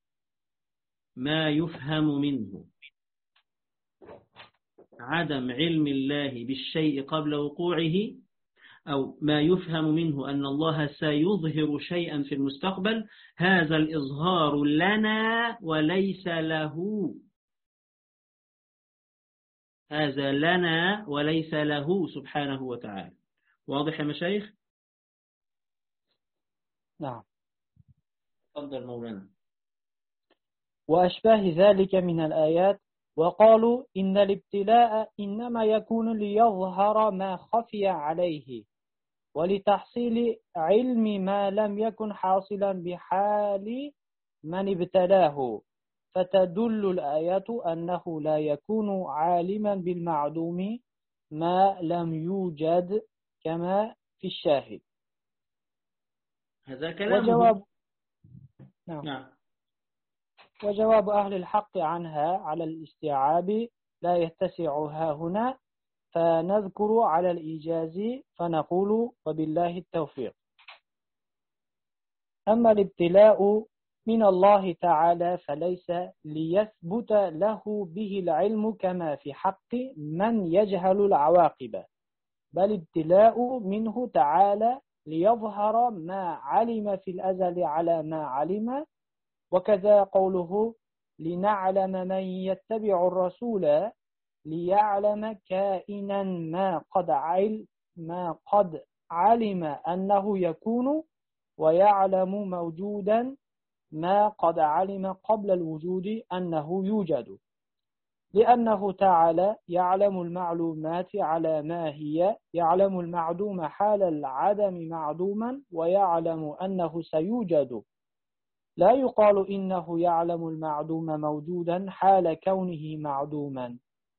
ما يفهم منه عدم علم الله بالشيء قبل وقوعه، أو ما يفهم منه أن الله سيظهر شيئا في المستقبل، هذا الإظهار لنا وليس له. هذا لنا وليس له سبحانه وتعالى. واضح يا مشايخ؟ نعم. تفضل مولانا. وأشباه ذلك من الآيات. وقالوا إن الابتلاء إنما يكون ليظهر ما خفي عليه ولتحصيل علم ما لم يكن حاصلا بحال من ابتلاه، فتدل الآيات أنه لا يكون عالما بالمعدوم ما لم يوجد كما في الشاهد. هذا كلامه. وجواب نعم. وجواب أهل الحق عنها على الاستيعاب لا يتسع ها هنا، فنذكر على الإيجاز فنقول وبالله التوفيق. أما الابتلاء من الله تعالى فليس ليثبت له به العلم كما في حق من يجهل العواقب، بل ابتلاء منه تعالى ليظهر ما علم في الأزل على ما علم. وكذا قوله لنعلم من يتبع الرسول ليعلم كائنا ما قد علم أنه يكون، ويعلم موجودا ما قد علم قبل الوجود أنه يوجد، لأنه تعالى يعلم المعلومات على ما هي، يعلم المعدوم حال العدم معدوما، ويعلم أنه سيوجد. لا يقال إنه يعلم المعدوم موجودا حال كونه معدوما،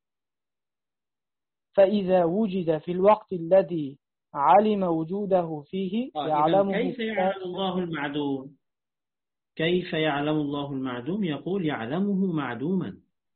فإذا وجد في الوقت الذي علم وجوده فيه يعلمه. كيف يعلم الله المعدوم؟ كيف يعلم الله المعدوم؟ يقول يعلمه معدوما،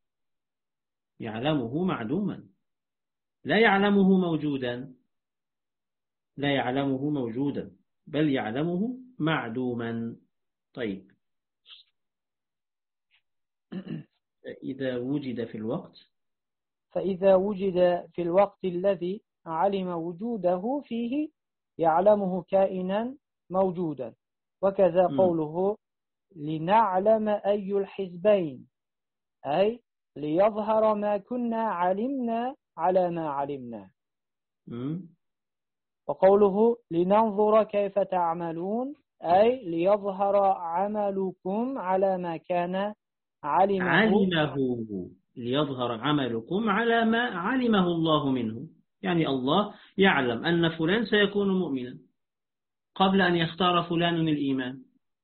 يعلمه معدوما، لا يعلمه موجودا، لا يعلمه موجودا، بل يعلمه معدوما. طيب. إذا وجد في الوقت، فإذا وجد في الوقت الذي علم وجوده فيه يعلمه كائنا موجودا. وكذا قوله لنعلم أي الحزبين، أي ليظهر ما كنا علمنا على ما علمنا. وقوله لننظر كيف تعملون، أي ليظهر عملكم على ما كان علمه ليظهر عملكم على ما علمه الله منه، يعني الله يعلم أن فلان سيكون مؤمنا قبل أن يختار فلان الإيمان،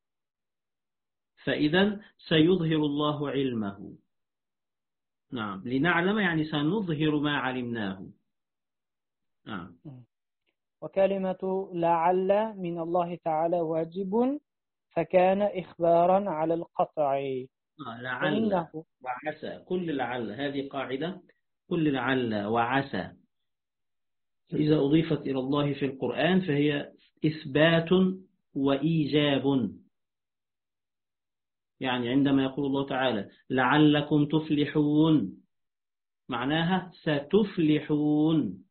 فإذا سيظهر الله علمه. نعم، لنعلم يعني سنظهر ما علمناه. نعم. وكلمة لعل من الله تعالى واجب، فكان إخبارا على القطع. لعل وعسى، كل لعل، هذه قاعدة، كل لعل وعسى إذا أضيفت إلى الله في القرآن فهي إثبات وإيجاب. يعني عندما يقول الله تعالى لعلكم تفلحون، معناها ستفلحون.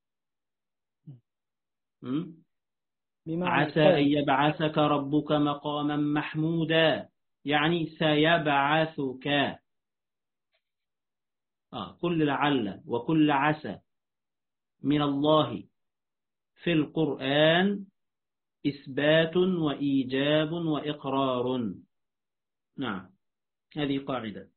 عسى أن يبعثك ربك مقاما محمودا، يعني سيبعثك. كل لعل وكل عسى من الله في القرآن إثبات وإيجاب وإقرار. نعم، هذه قاعدة.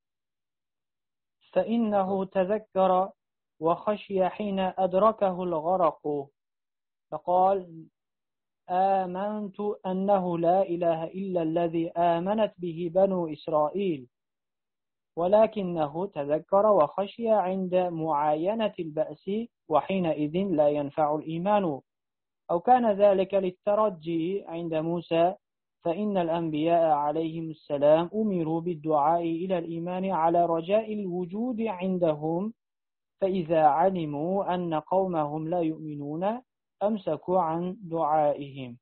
فإنه تذكر وخشي حين أدركه الغرق، فقال آمنت أنه لا إله إلا الذي آمنت به بنو إسرائيل، ولكنه تذكر وخشي عند معاينة البأس، وحينئذ لا ينفع الإيمان، أو كان ذلك للترجي عند موسى، فإن الأنبياء عليهم السلام أمروا بالدعاء إلى الإيمان على رجاء الوجود عندهم، فإذا علموا أن قومهم لا يؤمنون أمسكوا عن دعائهم.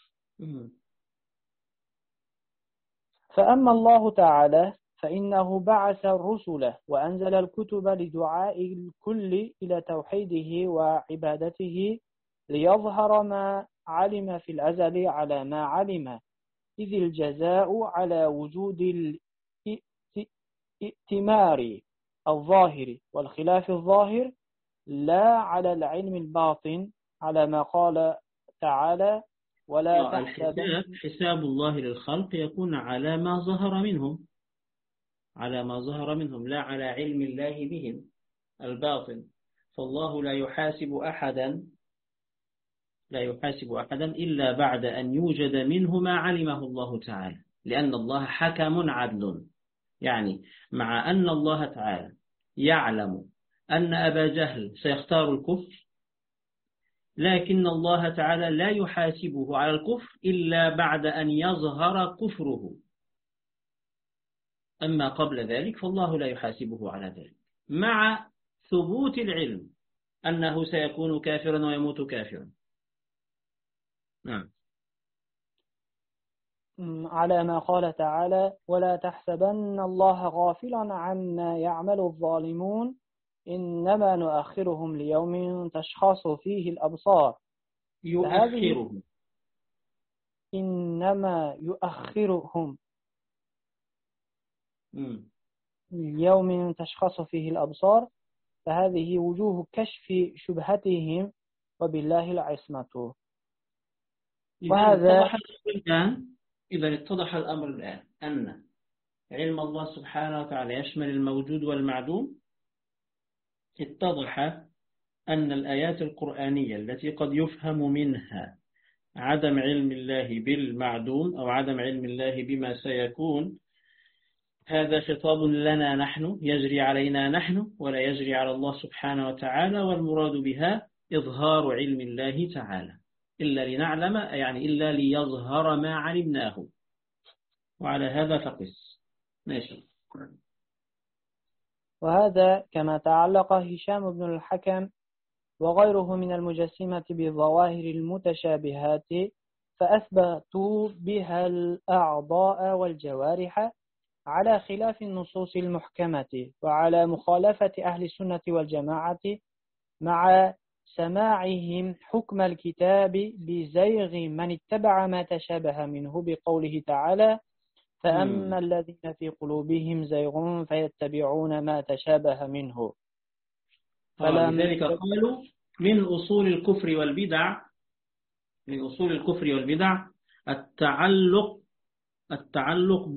فأما الله تعالى فإنه بعث الرسل وأنزل الكتب لدعاء الكل إلى توحيده وعبادته، ليظهر ما علم في الأزل على ما علم، إذ الجزاء على وجود الائتمار الظاهر والخلاف الظاهر، لا على العلم الباطن، على ما قال تعالى ولا تحسبن. حساب الله للخلق يكون على ما ظهر منهم، على ما ظهر منهم، لا على علم الله بهم الباطن. فالله لا يحاسب أحدا إلا بعد أن يوجد منه ما علمه الله تعالى، لأن الله حكم عدل. يعني مع أن الله تعالى يعلم أن أبا جهل سيختار الكفر، لكن الله تعالى لا يحاسبه على الكفر إلا بعد أن يظهر كفره. أما قبل ذلك فالله لا يحاسبه على ذلك، مع ثبوت العلم أنه سيكون كافرا ويموت كافرا. نعم. على ما قال تعالى ولا تحسبن الله غافلا عما يعمل الظالمون، إنما نؤخرهم ليوم تشخص فيه الأبصار. إنما يؤخرهم ليوم تشخص فيه الأبصار، فهذه وجوه كشف شبهتهم، وبالله العصمة. وهذا إذا اتضح الأمر الآن أن علم الله سبحانه وتعالى يشمل الموجود والمعدوم، اتضح أن الآيات القرآنية التي قد يفهم منها عدم علم الله بالمعدوم أو عدم علم الله بما سيكون، هذا خطاب لنا نحن، يجري علينا نحن ولا يجري على الله سبحانه وتعالى، والمراد بها إظهار علم الله تعالى، إلا لنعلم يعني إلا ليظهر ما علمناه، وعلى هذا فقس. ماشي. وهذا كما تعلق هشام بن الحكم وغيره من المجسمة بالظواهر المتشابهات، فأثبتوا بها الأعضاء والجوارح، على خلاف النصوص المحكمة وعلى مخالفة أهل السنة والجماعة مع سماعهم حكم الكتاب بزيغ من اتبع ما تشابه منه بقوله تعالى فأما الذين في قلوبهم زيغ فيتبعون ما تشابه منه. لذلك قالوا من أصول الكفر والبدع التعلق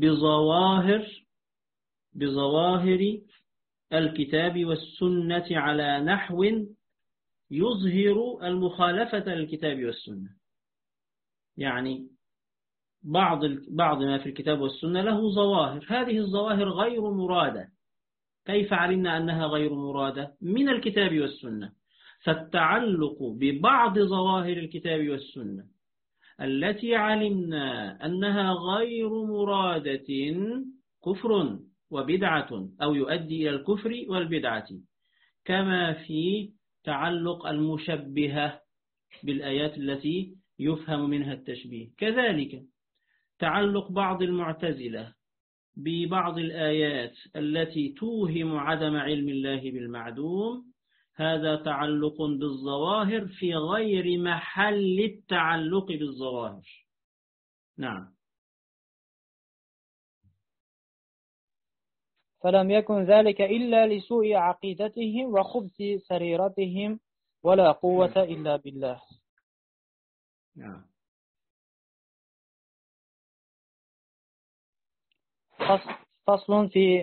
بظواهر الكتاب والسنة على نحو يظهر المخالفة للكتاب والسنة. يعني بعض ما في الكتاب والسنة له ظواهر، هذه الظواهر غير مرادة. كيف علمنا أنها غير مرادة؟ من الكتاب والسنة. فالتعلق ببعض ظواهر الكتاب والسنة التي علمنا أنها غير مرادة كفر وبدعة أو يؤدي إلى الكفر والبدعة، كما في تعلق المشبهة بالآيات التي يفهم منها التشبيه. كذلك تعلق بعض المعتزلة ببعض الآيات التي توهم عدم علم الله بالمعدوم، هذا تعلق بالظواهر في غير محل التعلق بالظواهر. نعم. فلم يكن ذلك إلا لسوء عقيدتهم وخبث سريرتهم ولا قوة إلا بالله. نعم. فصل في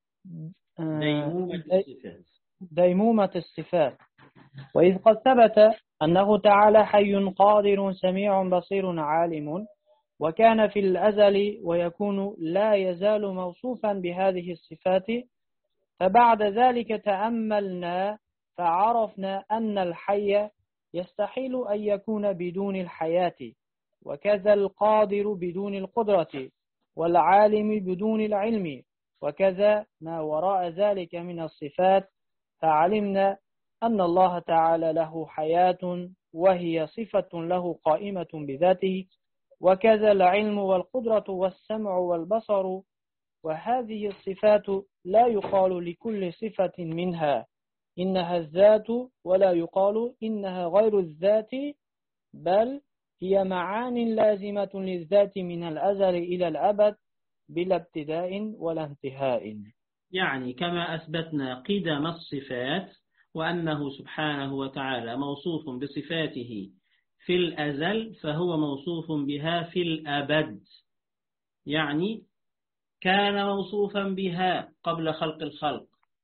ديمومة الصفات. وإذ قد ثبت أنه تعالى حي قادر سميع بصير عالم، وكان في الأزل ويكون لا يزال موصوفا بهذه الصفات، فبعد ذلك تأملنا فعرفنا أن الحي يستحيل أن يكون بدون الحياة، وكذا القادر بدون القدرة، والعالم بدون العلم، وكذا ما وراء ذلك من الصفات. فعلمنا أن الله تعالى له حياة وهي صفة له قائمة بذاته، وكذا العلم والقدرة والسمع والبصر، وهذه الصفات لا يقال لكل صفة منها إنها الذات، ولا يقال إنها غير الذات، بل هي معان لازمة للذات من الأزل إلى الأبد بلا ابتداء ولا انتهاء. يعني كما أثبتنا قدم الصفات وأنه سبحانه وتعالى موصوف بصفاته في الأزل، فهو موصوف بها في الأبد، يعني كان موصوفا بها قبل خلق الخلق،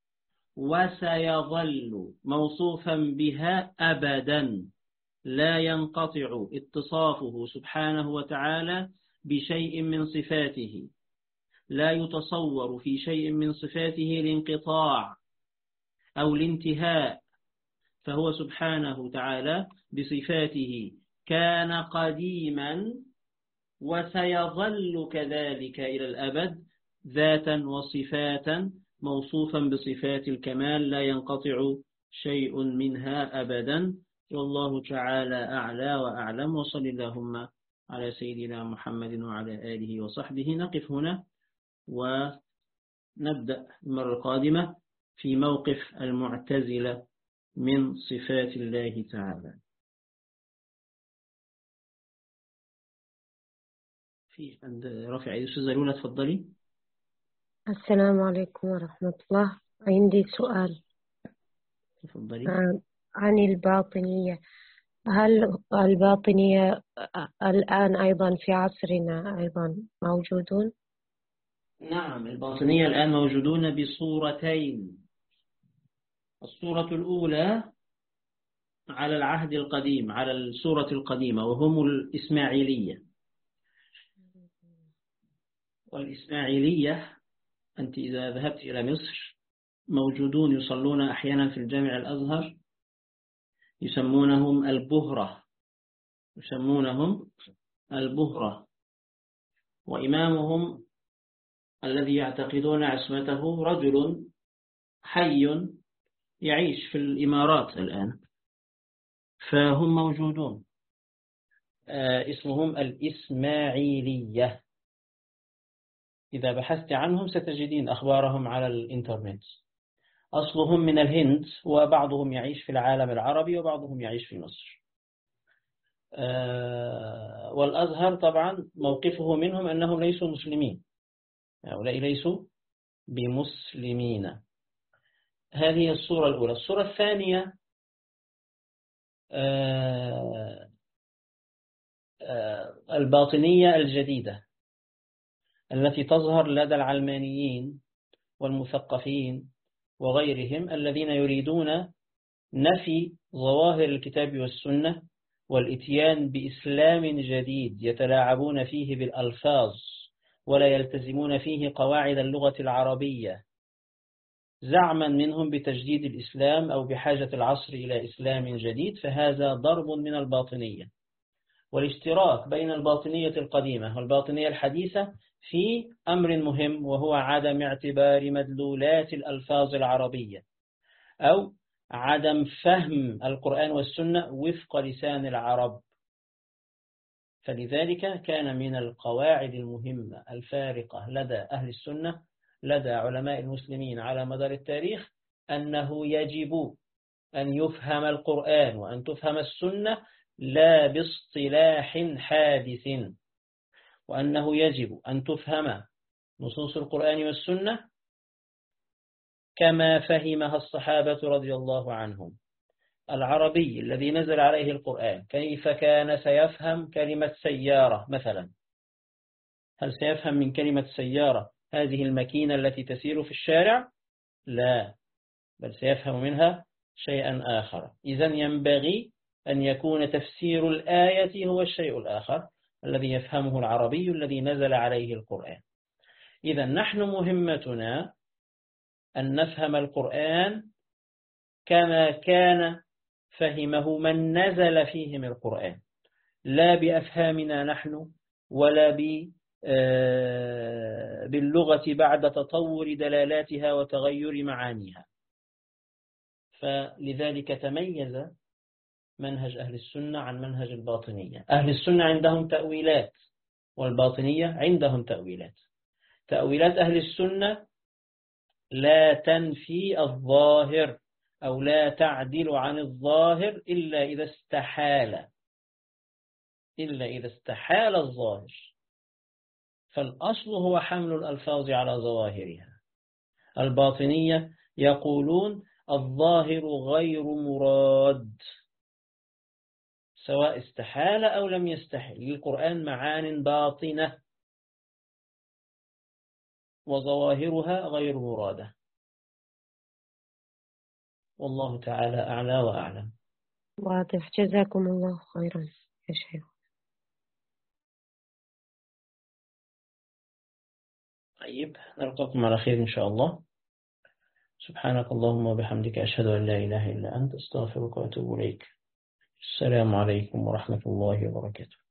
وسيظل موصوفا بها أبدا، لا ينقطع اتصافه سبحانه وتعالى بشيء من صفاته، لا يتصور في شيء من صفاته الانقطاع أو الانتهاء، فهو سبحانه تعالى بصفاته كان قديما وسيظل كذلك إلى الأبد ذاتا وصفاتا موصوفا بصفات الكمال لا ينقطع شيء منها أبدا. والله تعالى أعلى وأعلم، وصل اللهم على سيدنا محمد وعلى آله وصحبه. نقف هنا ونبدأ المرة القادمة في موقف المعتزلة من صفات الله تعالى. في عند رافع أيدي أستاذة لولا، تفضلي. السلام عليكم ورحمة الله. عندي سؤال. تفضلي. عن الباطنية. هل الباطنية الآن أيضا في عصرنا أيضا موجودون؟ نعم، الباطنية الآن موجودون بصورتين. الصورة الأولى على العهد القديم، على الصورة القديمة، وهم الإسماعيلية. والإسماعيلية أنت إذا ذهبت إلى مصر موجودون، يصلون أحيانا في الجامع الأزهر، يسمونهم البهرة، وإمامهم الذي يعتقدون عصمته رجل حي يعيش في الإمارات الآن، فهم موجودون. اسمهم الإسماعيلية. إذا بحثت عنهم ستجدين أخبارهم على الإنترنت. أصلهم من الهند، وبعضهم يعيش في العالم العربي وبعضهم يعيش في مصر. والأزهر طبعا موقفه منهم أنهم ليسوا مسلمين، هؤلاء ليسوا بمسلمين. هذه الصورة الأولى. الصورة الثانية الباطنية الجديدة التي تظهر لدى العلمانيين والمثقفين وغيرهم الذين يريدون نفي ظواهر الكتاب والسنة والإتيان بإسلام جديد يتلاعبون فيه بالألفاظ ولا يلتزمون فيه قواعد اللغة العربية، زعما منهم بتجديد الإسلام أو بحاجة العصر إلى إسلام جديد. فهذا ضرب من الباطنية. والاشتراك بين الباطنية القديمة والباطنية الحديثة في أمر مهم، وهو عدم اعتبار مدلولات الألفاظ العربية أو عدم فهم القرآن والسنة وفق لسان العرب. فلذلك كان من القواعد المهمة الفارقة لدى أهل السنة، لدى علماء المسلمين على مدار التاريخ، أنه يجب أن يفهم القرآن وأن تفهم السنة لا باصطلاح حادث، وأنه يجب أن تفهم نصوص القرآن والسنة كما فهمها الصحابة رضي الله عنهم. العربي الذي نزل عليه القرآن كيف كان سيفهم كلمة سيارة مثلا؟ هل سيفهم من كلمة سيارة هذه الماكينة التي تسير في الشارع؟ لا، بل سيفهم منها شيئا آخر. إذن ينبغي أن يكون تفسير الآية هو الشيء الآخر الذي يفهمه العربي الذي نزل عليه القرآن. إذن نحن مهمتنا أن نفهم القرآن كما كان فهمه من نزل فيهم القرآن، لا بأفهامنا نحن ولا باللغة بعد تطور دلالاتها وتغير معانيها. فلذلك تميز منهج أهل السنة عن منهج الباطنية. أهل السنة عندهم تأويلات والباطنية عندهم تأويلات. تأويلات أهل السنة لا تنفي الظاهر أو لا تعدل عن الظاهر إلا إذا استحال الظاهر. فالأصل هو حمل الألفاظ على ظواهرها. الباطنية يقولون الظاهر غير مراد، سواء استحال أو لم يستحل. للقرآن معان باطنة وظواهرها غير مرادة. والله تعالى أعلى وأعلم. واضح، جزاكم الله خيرا يا شيخ. طيب، نلقاكم على خير إن شاء الله. سبحانك اللهم وبحمدك، أشهد أن لا إله إلا أنت، أستغفرك وأتوب إليك. السلام عليكم ورحمة الله وبركاته.